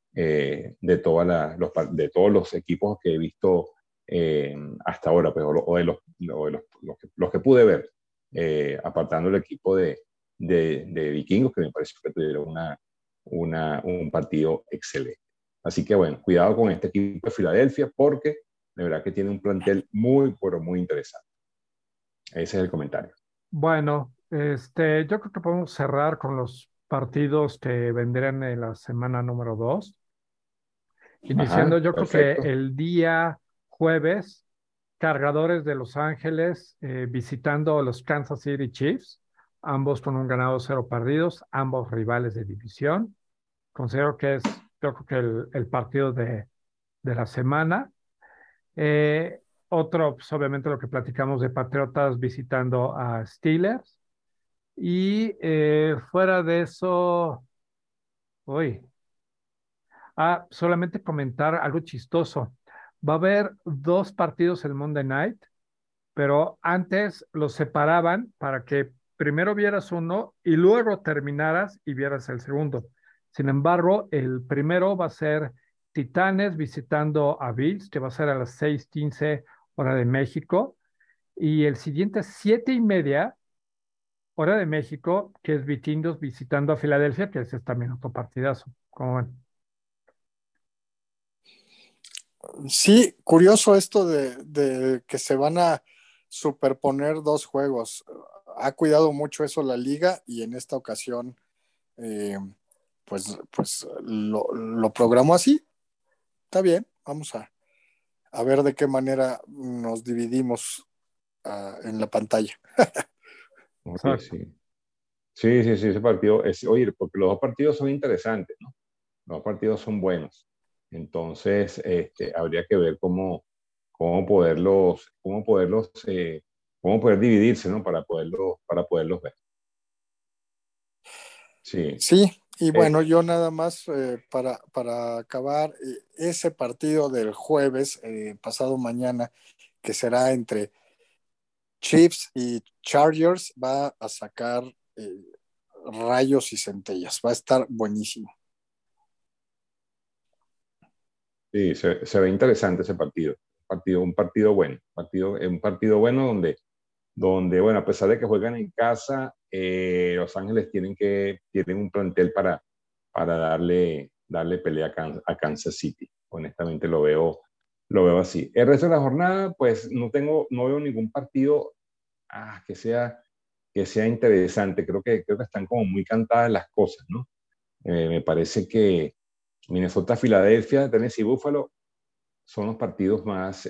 de todos los equipos que he visto hasta ahora, pues, o de los que pude ver, apartando el equipo de Vikingos, que me pareció que tuvieron un partido excelente. Así que bueno, cuidado con este equipo de Filadelfia porque de verdad que tiene un plantel muy, pero muy interesante. Ese es el comentario. Bueno, yo creo que podemos cerrar con los partidos que vendrán en la semana número 2. Iniciando, Ajá, yo creo que perfecto. el día jueves, Cargadores de Los Ángeles visitando a los Kansas City Chiefs, ambos con un ganado, 0 perdidos, ambos rivales de división. Considero que es, yo creo que el partido de la semana. Eh, Otro, pues, obviamente, lo que platicamos de Patriotas visitando a Steelers. Y fuera de eso, uy, solamente comentar algo chistoso. Va a haber 2 partidos el Monday Night, pero antes los separaban para que primero vieras uno y luego terminaras y vieras el segundo. Sin embargo, el primero va a ser Titanes visitando a Bills, que va a ser a las 6:15 hora de México, y el siguiente 7:30 hora de México, que es Vikingos visitando a Filadelfia, que ese es también otro partidazo. ¿Cómo ven? Sí, curioso esto de que se van a superponer dos juegos. Ha cuidado mucho eso la liga y en esta ocasión eh, pues lo programó así. Está bien, vamos a ver de qué manera nos dividimos en la pantalla. Oye, Exacto. sí. Sí, sí, sí, ese partido es, oye, porque los dos partidos son interesantes, ¿no? Los dos partidos son buenos. Entonces, habría que ver cómo poderlos cómo poder dividirse, ¿no? Para poderlos ver. Sí. Sí, y Eh, bueno, yo nada más para acabar, ese partido del jueves, pasado mañana, que será entre Chiefs y Chargers, va a sacar rayos y centellas, va a estar buenísimo. sí, se ve interesante ese partido. Un partido bueno. Un partido bueno donde, bueno, a pesar de que juegan en casa, Los Ángeles tienen un plantel para darle pelea a Kansas City. Honestamente lo veo así. El resto de la jornada, pues no veo ningún partido que sea interesante. Creo que están como muy cantadas las cosas, ¿no? Me parece que Minnesota, Filadelfia, Tennessee, Buffalo son los partidos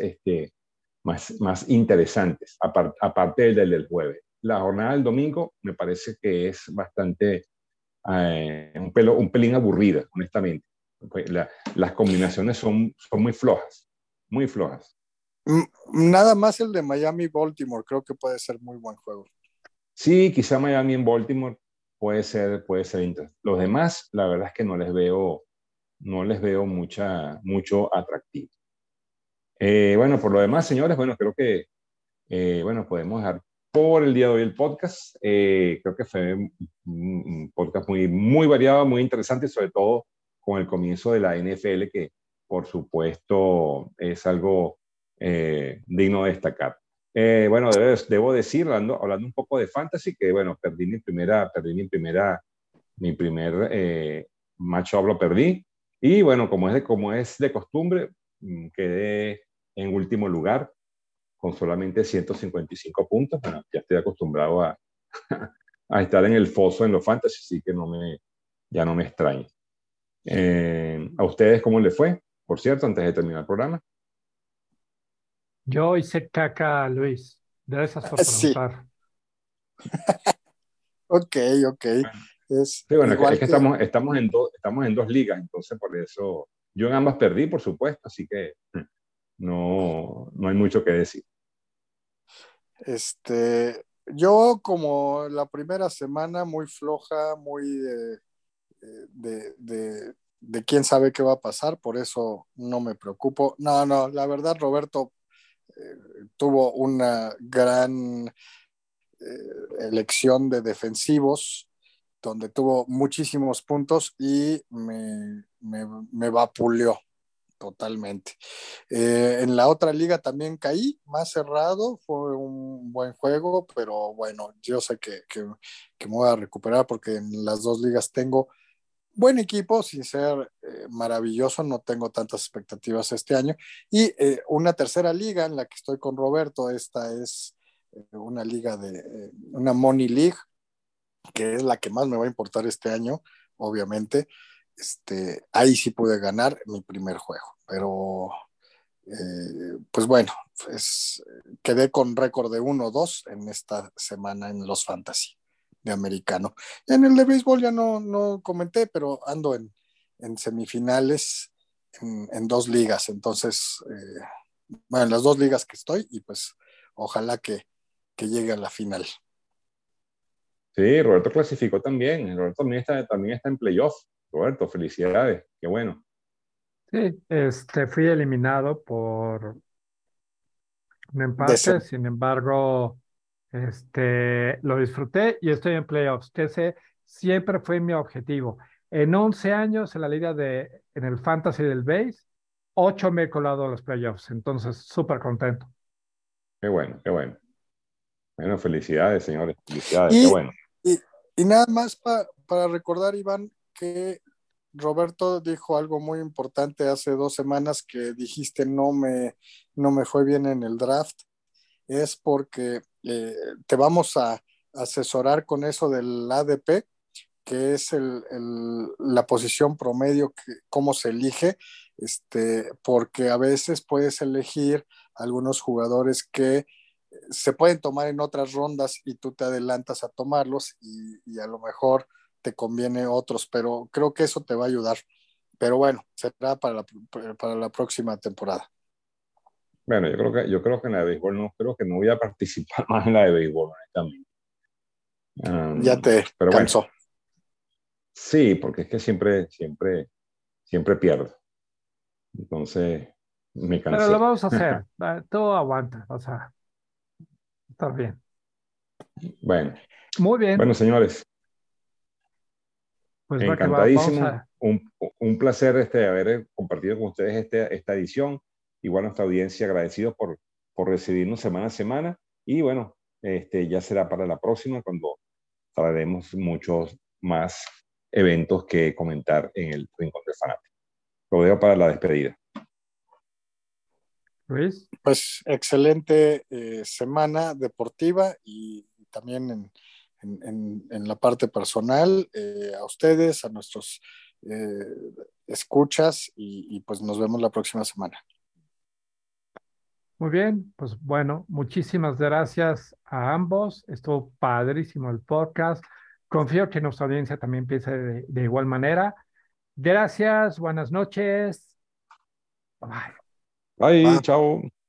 más interesantes, aparte del jueves. La jornada del domingo me parece que es bastante, un pelín aburrida, honestamente. Pues las combinaciones son muy flojas, muy flojas. Nada más el de Miami-Baltimore, creo que puede ser muy buen juego. Sí, quizá Miami en Baltimore puede ser interesante. Los demás, la verdad es que no les veo mucho atractivo. Bueno, por lo demás, señores, bueno, creo que bueno, podemos dejar por el día de hoy el podcast. Creo que fue un podcast muy, muy variado, muy interesante, sobre todo con el comienzo de la NFL, que por supuesto es algo digno de destacar. Bueno, debo decir, hablando un poco de fantasy, que bueno, mi primer matchup lo perdí. Y bueno, como es de costumbre, quedé en último lugar con solamente 155 puntos. Bueno, ya estoy acostumbrado a estar en el foso en los fantasy, así que ya no me extraña. ¿A ustedes cómo les fue? Por cierto, antes de terminar el programa. Yo hice caca, Luis. Gracias por Sí, preguntar. ok, ok. Bueno, Es sí, bueno, es igual que que, estamos en dos ligas, entonces por eso yo en ambas perdí, por supuesto, así que no hay mucho que decir. yo como la primera semana muy floja, muy de quién sabe qué va a pasar, por eso no me preocupo. No, no, la verdad, Roberto eh, tuvo una gran elección de defensivos, donde tuvo muchísimos puntos y me vapuleó totalmente. En la otra liga también caí, más cerrado, fue un buen juego, pero bueno, yo sé que me voy a recuperar porque en las dos ligas tengo buen equipo, sin ser maravilloso, no tengo tantas expectativas este año. Y una tercera liga en la que estoy con Roberto, esta es una liga una Money League, que es la que más me va a importar este año, obviamente. Ahí sí pude ganar mi primer juego, pero pues bueno, pues, quedé con récord de 1-2 en esta semana en los fantasy de americano. En el de béisbol ya no comenté, pero ando en semifinales en dos ligas, entonces, bueno, en las dos ligas que estoy y pues ojalá que llegue a la final. Sí, Roberto clasificó también. Roberto también está en playoff. Roberto, felicidades. Qué bueno. Sí, fui eliminado por un empate, Desem sin embargo, lo disfruté y estoy en playoffs, que ese siempre fue mi objetivo. En 11 años en la liga en el fantasy del base, 8 me he colado a los playoffs, entonces súper contento. Qué bueno, qué bueno. Bueno, felicidades, señores. Felicidades, qué y, bueno. y, y nada más para recordar, Iván, que Roberto dijo algo muy importante hace 2 semanas que dijiste no me fue bien en el draft, es porque te vamos a asesorar con eso del ADP, que es la posición promedio, cómo se elige, porque a veces puedes elegir algunos jugadores que se pueden tomar en otras rondas y tú te adelantas a tomarlos y a lo mejor te conviene otros, pero creo que eso te va a ayudar. Pero bueno, será para la próxima temporada. Bueno, yo creo que en la de béisbol no, creo que no voy a participar más en la de béisbol, honestamente. Ya te Pero bueno, cansó. sí, porque es que siempre pierdo. Entonces, me Pero lo cansé. vamos a hacer. Todo aguanta. O sea, está bien. Bueno, Muy bien. bueno, señores, Pues va que va. Vamos encantadísimo. a. Un placer haber compartido con ustedes esta edición. Igual nuestra audiencia agradecidos por recibirnos semana a semana. Y bueno, ya será para la próxima cuando traeremos muchos más eventos que comentar en el Rincón del Fanático. Lo dejo para la despedida. Luis. Pues excelente semana deportiva y también en la parte personal, a ustedes, a nuestros eh, escuchas y pues nos vemos la próxima semana. Muy bien, pues bueno, muchísimas gracias a ambos. Estuvo padrísimo el podcast. Confío que nuestra audiencia también piense de igual manera. Gracias, buenas noches. Bye. Bye, Bye. chao.